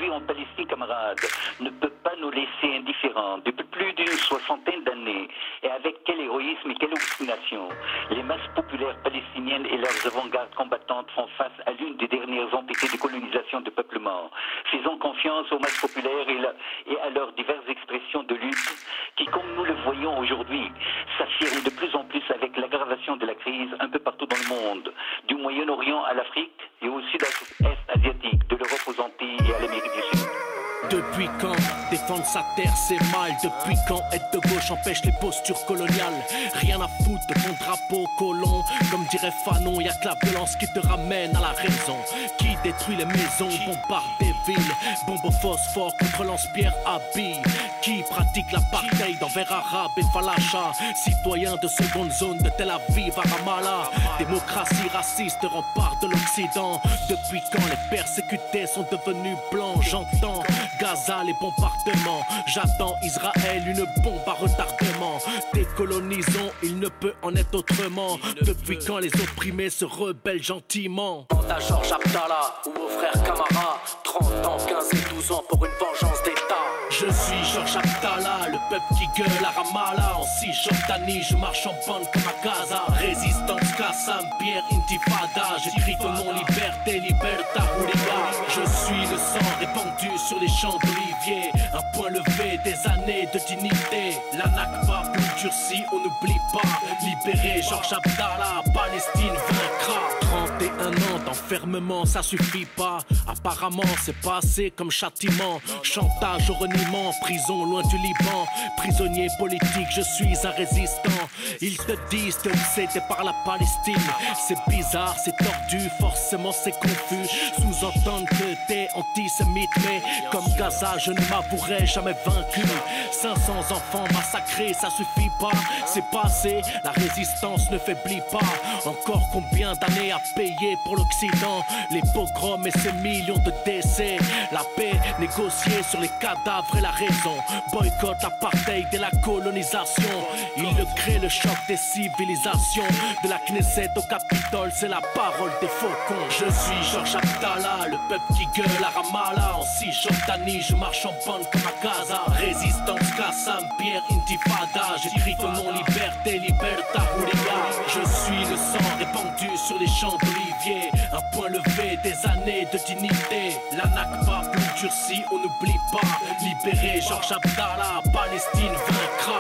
aujourd'hui en Palestine, camarades, ne peut pas nous laisser indifférents. Depuis plus d'une soixantaine d'années, et avec quel héroïsme et quelle obstination, les masses populaires palestiniennes et leurs avant-gardes combattantes font face à l'une des dernières entités de colonisation de peuplement. Faisons confiance aux masses populaires et à leurs diverses expressions de lutte qui, comme nous le voyons aujourd'hui, s'affirment de plus en plus avec l'aggravation de la crise un peu partout dans le monde, du Moyen-Orient à l'Afrique et au sud-est asiatique, de l'Europe aux Antilles et à l'Amérique du Sud. Depuis quand défendre sa terre c'est mal? Depuis quand être de gauche empêche les postures coloniales? Rien à foutre de ton drapeau colon. Comme dirait Fanon, y'a que la violence qui te ramène à la raison. Qui détruit les maisons, bombarde des villes, bombe au phosphore contre lance-pierre à billes. Qui pratique l'apartheid envers Arabes et Falacha? Citoyens de seconde zone de Tel Aviv à Ramallah. Démocratie raciste, rempart de l'Occident. Depuis quand les persécutés sont devenus blancs? J'entends Gaza, les bombardements. J'attends Israël, une bombe à retardement. Décolonisons, il ne peut en être autrement. Depuis quand les opprimés se rebellent gentiment? Quant à Georges Abdallah ou au frère Camara, 30 ans, 15 et 12 ans pour une vengeance d'État. Je suis Georges Abdallah, le peuple qui gueule à Ramallah. En Cisjordanie, je marche en bande comme à Gaza. Résistance, Qassam, Pierre, Intifada. J'écris ton nom, liberté, libertà, Houriga. Je suis le sang répandu sur les champs d'olivier. Un point levé, des années de dignité. La Nakba plus durcie, on n'oublie pas. Libéré, Georges Abdallah, Palestine vaincra. 31 ans d'enfermement, ça suffit pas. Apparemment, c'est pas assez comme châtiment. Chantage au reniement, prison loin du Liban. Prisonnier politique, je suis un résistant. Ils te disent te obsédé par la Palestine. C'est bizarre, c'est tordu, forcément c'est confus. Sous-entendre que t'es antisémite, mais comme Gaza, je ne m'avouerai jamais vaincu. 500 enfants massacrés, ça suffit pas. C'est passé, la résistance ne faiblit pas. Encore combien d'années à payer pour l'Occident? Les pogroms et ces millions de décès. La paix négociée sur les cadavres et la raison. Boycott l'apartheid et la colonisation. Il le crée, le choc des civilisations. De la Knesset au Capitole, c'est la parole des faucons. Je suis Georges Abdallah, le peuple qui gueule à Ramallah. En Cisjordanie, je marche en bande comme à Gaza. Résistance, Qassam, Pierre, Intifada. J'écris ton nom, liberté, libertà, Houriga. Je suis le sang répandu sur les champs d'olivier. Un point levé, des années de dignité. La Nakba plus durcie, on n'oublie pas. Libéré, Georges Abdallah, Palestine vaincra.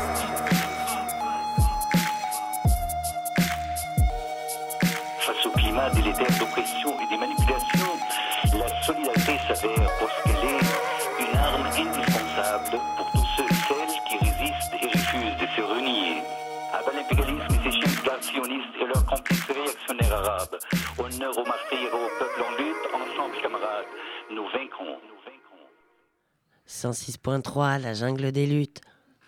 Face au climat délétère d'oppression et de manipulation, la solidarité s'avère pour ce qu'elle est une arme indispensable pour tous ceux et celles qui résistent et refusent de se renier. À bas l'impérialisme et ses chefs gardes sionistes et leurs complices réactionnaires arabes. Honneur aux martyrs et au peuple en lutte, ensemble camarades, nous vaincrons. 106.3, la jungle des luttes.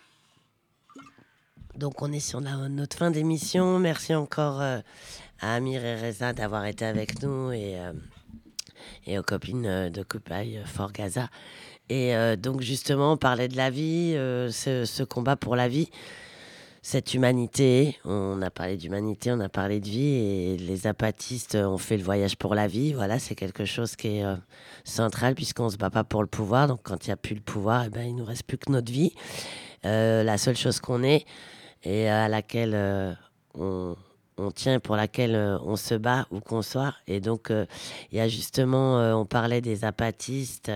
Donc on est sur notre fin d'émission. Merci encore à Amir et Reza d'avoir été avec nous et aux copines de Coupaille Fort Gaza. Et donc justement on parlait de la vie, ce combat pour la vie, cette humanité. On a parlé d'humanité, on a parlé de vie, et les apatistes ont fait le voyage pour la vie. Voilà, c'est quelque chose qui est central puisqu'on se bat pas pour le pouvoir. Donc quand il n'y a plus le pouvoir, eh ben, il nous reste plus que notre vie. La seule chose qu'on est et à laquelle on tient, pour laquelle on se bat où qu'on soit. Et donc il y a justement, on parlait des apatistes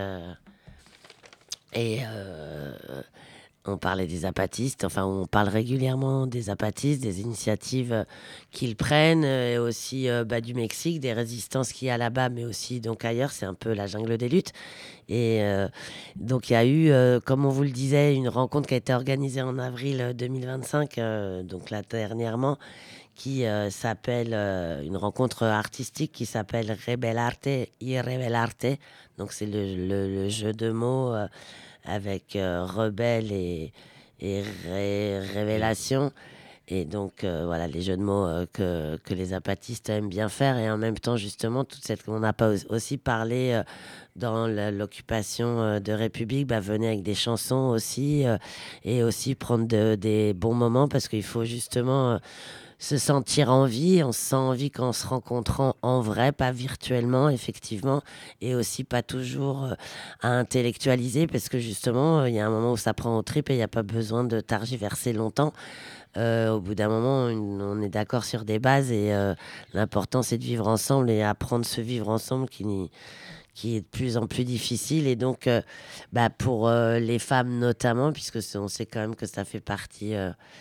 on parlait des apatistes, enfin on parle régulièrement des apatistes, des initiatives qu'ils prennent, et aussi du Mexique, des résistances qu'il y a là-bas, mais aussi donc ailleurs, c'est un peu la jungle des luttes. Et donc il y a eu, comme on vous le disait, une rencontre qui a été organisée en avril 2025, donc là dernièrement, qui s'appelle, une rencontre artistique qui s'appelle Rebelarte y Rebelarte. Donc c'est le jeu de mots avec rebelle et révélation. Et donc, voilà, les jeux de mots que les zapatistes aiment bien faire. Et en même temps, justement, on n'a pas aussi parlé dans l'occupation de République, venez avec des chansons aussi. Et aussi prendre des bons moments parce qu'il faut justement se sentir en vie. On se sent en vie qu'en se rencontrant en vrai, pas virtuellement, effectivement. Et aussi pas toujours à intellectualiser parce que justement, il y a un moment où ça prend aux tripes et il n'y a pas besoin de targiverser longtemps. Au bout d'un moment, on est d'accord sur des bases et l'important c'est de vivre ensemble et apprendre ce vivre ensemble qui est de plus en plus difficile. Et donc, pour les femmes notamment, puisque on sait quand même que ça fait partie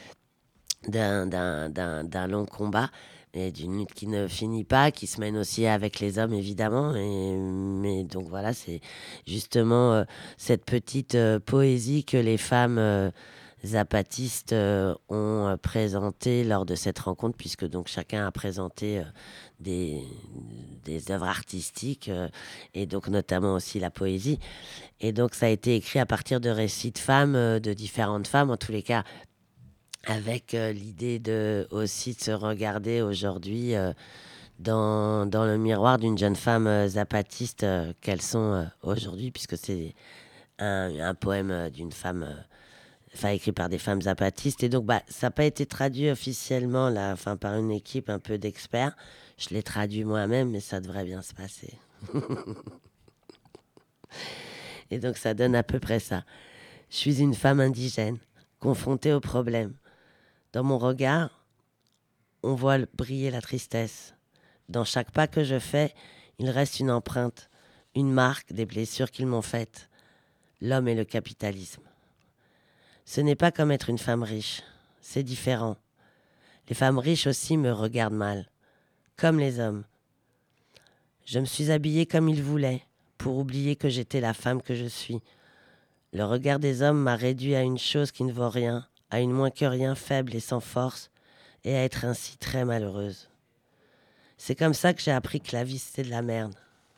d'un long combat et d'une lutte qui ne finit pas, qui se mène aussi avec les hommes évidemment. Mais donc voilà, c'est justement cette petite poésie que les femmes zapatistes ont présenté lors de cette rencontre, puisque donc chacun a présenté des œuvres artistiques et donc notamment aussi la poésie. Et donc ça a été écrit à partir de récits de femmes, de différentes femmes en tous les cas, avec l'idée aussi de se regarder aujourd'hui dans le miroir d'une jeune femme zapatiste qu'elles sont aujourd'hui, puisque c'est un poème d'une femme écrit par des femmes zapatistes. Et donc, ça n'a pas été traduit officiellement là, par une équipe un peu d'experts. Je l'ai traduit moi-même, mais ça devrait bien se passer. Et donc, ça donne à peu près ça. Je suis une femme indigène, confrontée aux problèmes. Dans mon regard, on voit briller la tristesse. Dans chaque pas que je fais, il reste une empreinte, une marque des blessures qu'ils m'ont faites. L'homme et le capitalisme. Ce n'est pas comme être une femme riche, c'est différent. Les femmes riches aussi me regardent mal, comme les hommes. Je me suis habillée comme ils voulaient, pour oublier que j'étais la femme que je suis. Le regard des hommes m'a réduit à une chose qui ne vaut rien, à une moins que rien faible et sans force, et à être ainsi très malheureuse. C'est comme ça que j'ai appris que la vie c'était de la merde.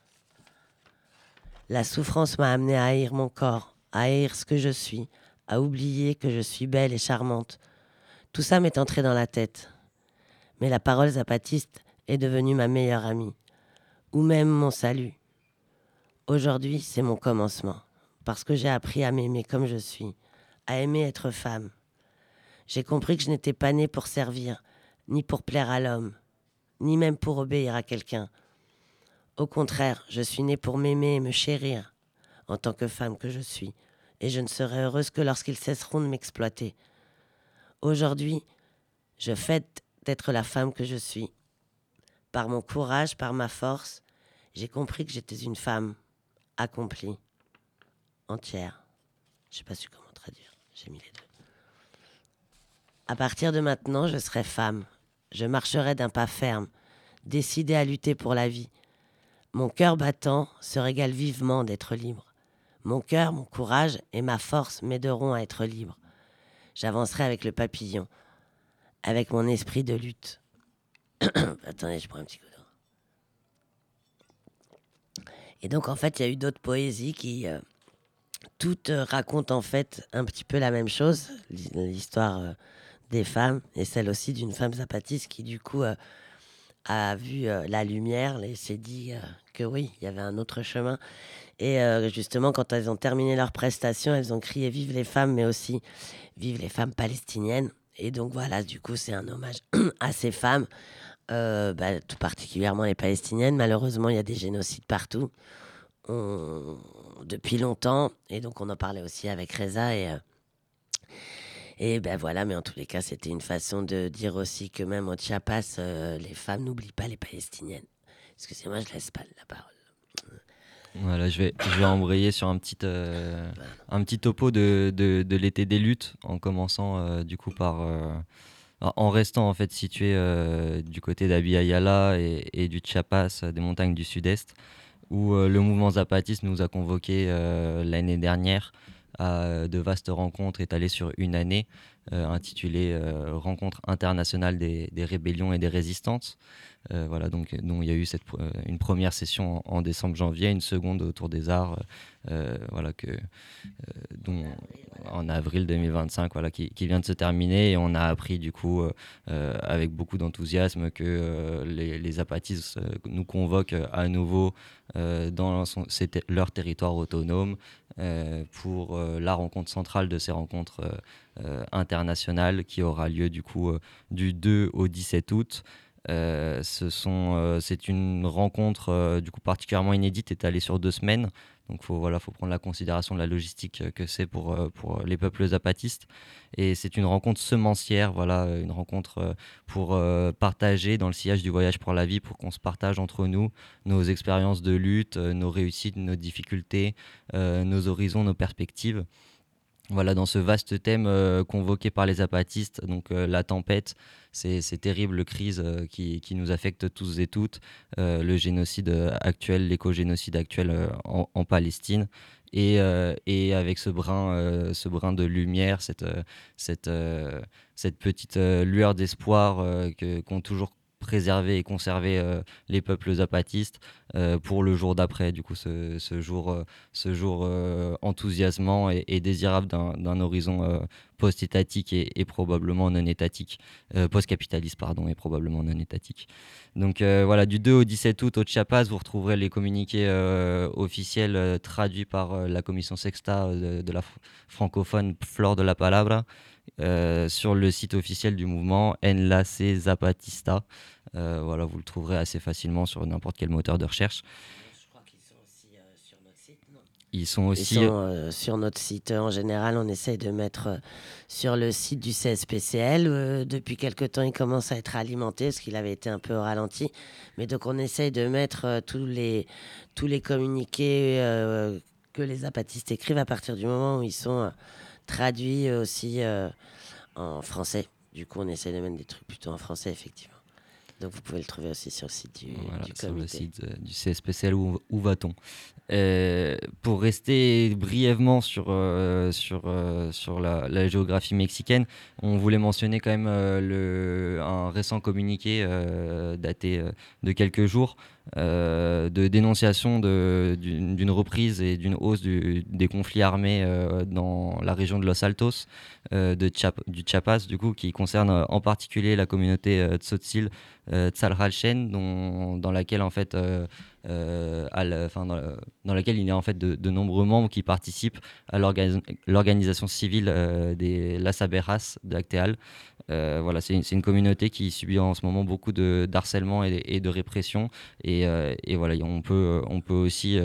La souffrance m'a amenée à haïr mon corps, à haïr ce que je suis, à oublier que je suis belle et charmante. Tout ça m'est entré dans la tête. Mais la parole zapatiste est devenue ma meilleure amie, ou même mon salut. Aujourd'hui, c'est mon commencement, parce que j'ai appris à m'aimer comme je suis, à aimer être femme. J'ai compris que je n'étais pas née pour servir, ni pour plaire à l'homme, ni même pour obéir à quelqu'un. Au contraire, je suis née pour m'aimer et me chérir, en tant que femme que je suis, et je ne serai heureuse que lorsqu'ils cesseront de m'exploiter. Aujourd'hui, je fête d'être la femme que je suis. Par mon courage, par ma force, j'ai compris que j'étais une femme accomplie, entière. Je n'ai pas su comment traduire, j'ai mis les deux. À partir de maintenant, je serai femme. Je marcherai d'un pas ferme, décidée à lutter pour la vie. Mon cœur battant se régale vivement d'être libre. Mon cœur, mon courage et ma force m'aideront à être libre. J'avancerai avec le papillon, avec mon esprit de lutte. Attendez, je prends un petit coup d'eau. Et donc, en fait, il y a eu d'autres poésies qui toutes racontent en fait un petit peu la même chose, l'histoire des femmes, et celle aussi d'une femme zapatiste qui, du coup, a vu la lumière et s'est dit que oui, il y avait un autre chemin. Et justement, quand elles ont terminé leur prestation, elles ont crié « Vive les femmes », mais aussi « Vive les femmes palestiniennes ». Et donc voilà, du coup, c'est un hommage à ces femmes, tout particulièrement les palestiniennes. Malheureusement, il y a des génocides partout, depuis longtemps. Et donc, on en parlait aussi avec Reza. Et voilà, mais en tous les cas, c'était une façon de dire aussi que même au Chiapas, les femmes n'oublient pas les palestiniennes. Excusez-moi, je laisse pas la parole. Voilà, je vais embrayer sur un petit topo de l'été des luttes, en commençant du coup en restant en fait situé du côté d'Abya Yala et du Chiapas, des montagnes du sud-est, où le mouvement zapatiste nous a convoqués l'année dernière à de vastes rencontres étalées sur une année intitulée Rencontre internationale des rébellions et des résistances. Voilà, donc dont il y a eu une première session en décembre-janvier, une seconde autour des arts, voilà, dont, en avril 2025, voilà, qui vient de se terminer. Et on a appris du coup avec beaucoup d'enthousiasme que les zapatistes nous convoquent à nouveau dans leur territoire autonome pour la rencontre centrale de ces rencontres internationales qui aura lieu du coup du 2 au 17 août. C'est une rencontre du coup particulièrement inédite, étalée sur 2 semaines. Donc faut prendre la considération de la logistique que c'est pour les peuples zapatistes. Et c'est une rencontre semencière, voilà, une rencontre pour partager dans le sillage du voyage pour la vie, pour qu'on se partage entre nous nos expériences de lutte, nos réussites, nos difficultés, nos horizons, nos perspectives. Voilà, dans ce vaste thème convoqué par les zapatistes, donc la tempête, ces terribles crises qui nous affectent tous et toutes, le génocide actuel, l'éco-génocide actuel en Palestine, et avec ce brin de lumière, cette petite lueur d'espoir qu'ont toujours préserver et conserver les peuples zapatistes pour le jour d'après, du coup ce jour enthousiasmant et désirable d'un horizon post-étatique et probablement non étatique, post-capitaliste pardon, et probablement non étatique. Donc voilà, du 2 au 17 août au Chiapas, vous retrouverez les communiqués officiels traduits par la commission Sexta de la francophone Flor de la Palabra, sur le site officiel du mouvement Enlace Zapatista. Voilà, vous le trouverez assez facilement sur n'importe quel moteur de recherche. Je crois qu'ils sont aussi sur notre site, non ? Ils sont aussi sur notre site. En général, on essaye de mettre sur le site du CSPCL. Depuis quelque temps, il commence à être alimenté parce qu'il avait été un peu au ralenti. Mais donc, on essaye de mettre tous les communiqués que les zapatistes écrivent à partir du moment où ils sont traduits aussi en français. Du coup, on essaie de mettre des trucs plutôt en français, effectivement. Donc, vous pouvez le trouver aussi sur le site du comité. Sur le site du CSPCL, où va-t-on ? Pour rester brièvement sur la géographie mexicaine, on voulait mentionner quand même un récent communiqué daté de quelques jours, de dénonciation d'une reprise et d'une hausse des conflits armés dans la région de Los Altos, du Chiapas, du coup, qui concerne en particulier la communauté Tzotzil Tzalhalchen, dans laquelle en fait dans laquelle il y a en fait de nombreux membres qui participent à l'organisation civile des Las Abejas d'Acteal. Voilà, c'est une communauté qui subit en ce moment beaucoup d'harcèlement et de répression, et voilà, on peut aussi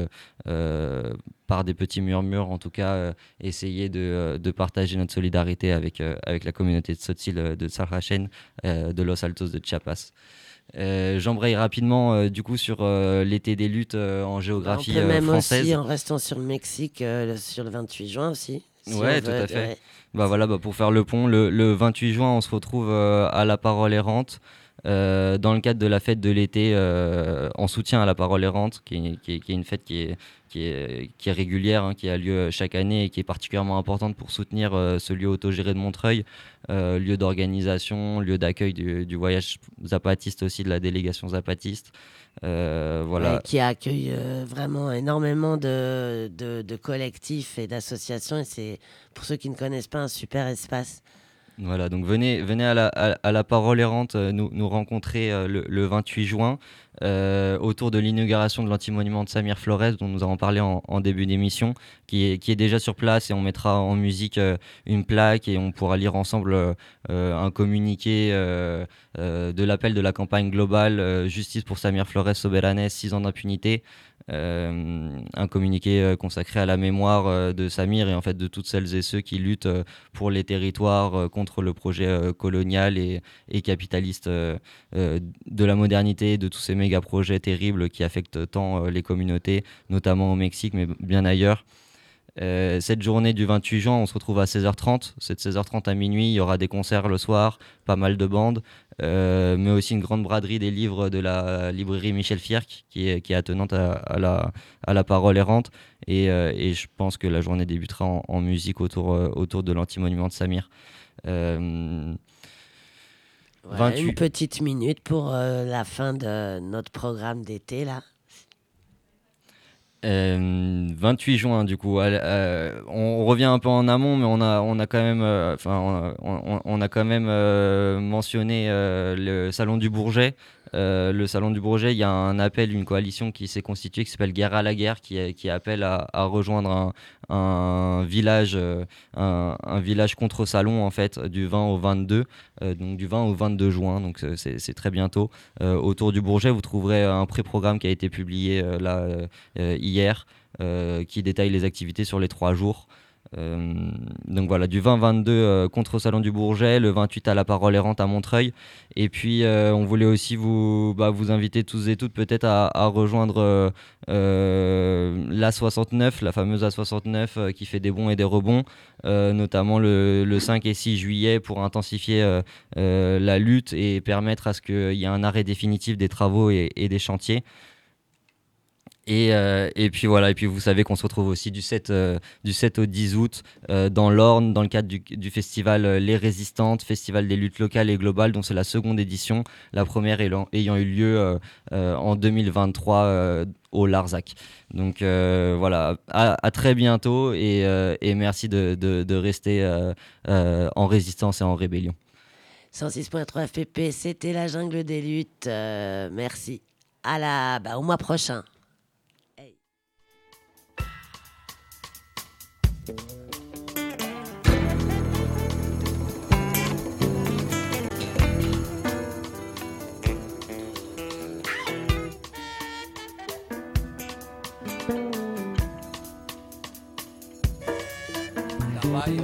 par des petits murmures en tout cas essayer de partager notre solidarité avec la communauté de Tzotzil de Tzalhalchen de Los Altos de Chiapas. J'embraye rapidement du coup sur l'été des luttes en géographie française. On peut même française. aussi, en restant sur le Mexique, sur le 28 juin aussi. Ouais, tout à fait. Voilà, pour faire le pont, le 28 juin, on se retrouve à La Parole Errante, dans le cadre de la fête de l'été, en soutien à La Parole Errante, qui est une fête qui est régulière, hein, qui a lieu chaque année et qui est particulièrement importante pour soutenir ce lieu autogéré de Montreuil, lieu d'organisation, lieu d'accueil du voyage zapatiste aussi, de la délégation zapatiste. Voilà. Qui accueille vraiment énormément de collectifs et d'associations, et c'est, pour ceux qui ne connaissent pas, un super espace. Voilà, donc venez à la Parole Errante nous rencontrer le 28 juin autour de l'inauguration de l'antimonument de Samir Flores, dont nous avons parlé en début d'émission, qui est déjà sur place, et on mettra en musique une plaque et on pourra lire ensemble un communiqué de l'appel de la campagne globale Justice pour Samir Flores Soberanes, 6 ans d'impunité. Un communiqué consacré à la mémoire de Samir et en fait de toutes celles et ceux qui luttent pour les territoires contre le projet colonial et capitaliste de la modernité, de tous ces méga projets terribles qui affectent tant les communautés, notamment au Mexique, mais bien ailleurs. Cette journée du 28 juin, on se retrouve à 16h30. C'est de 16h30 à minuit, il y aura des concerts le soir, pas mal de bandes, mais aussi une grande braderie des livres de la librairie Michel Fierck qui est attenante à la Parole Errante, et je pense que la journée débutera en musique autour de l'antimonument de Samir. Voilà, une petite minute pour la fin de notre programme d'été là. 28 juin du coup, on revient un peu en amont, mais on a quand même, on a quand même mentionné le Salon du Bourget. Le Salon du Bourget, il y a un appel, une coalition qui s'est constituée qui s'appelle Guerre à la guerre, qui appelle à rejoindre un village contre Salon en fait, du 20 au 22, donc du 20 au 22 juin, donc c'est très bientôt. Autour du Bourget, vous trouverez un pré-programme qui a été publié hier, qui détaille les activités sur les 3 jours. Donc voilà, du 20-22 contre au Salon du Bourget, le 28 à la Parole Errante à Montreuil. Et puis on voulait aussi vous inviter tous et toutes peut-être à rejoindre l'A69, la fameuse A69 qui fait des bons et des rebonds, notamment le 5 et 6 juillet pour intensifier la lutte et permettre à ce qu'il y ait un arrêt définitif des travaux et des chantiers. Et puis voilà, et puis vous savez qu'on se retrouve aussi du 7 au 10 août dans l'Orne, dans le cadre du festival Les Résistantes, festival des luttes locales et globales, dont c'est la seconde édition, la première ayant eu lieu en 2023 au Larzac. Donc voilà, à très bientôt et merci de rester en résistance et en rébellion. 106.3 FPP, c'était la jungle des luttes. Merci. Au mois prochain. Caballo.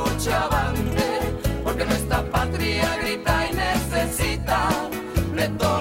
Grita y necesita de todo.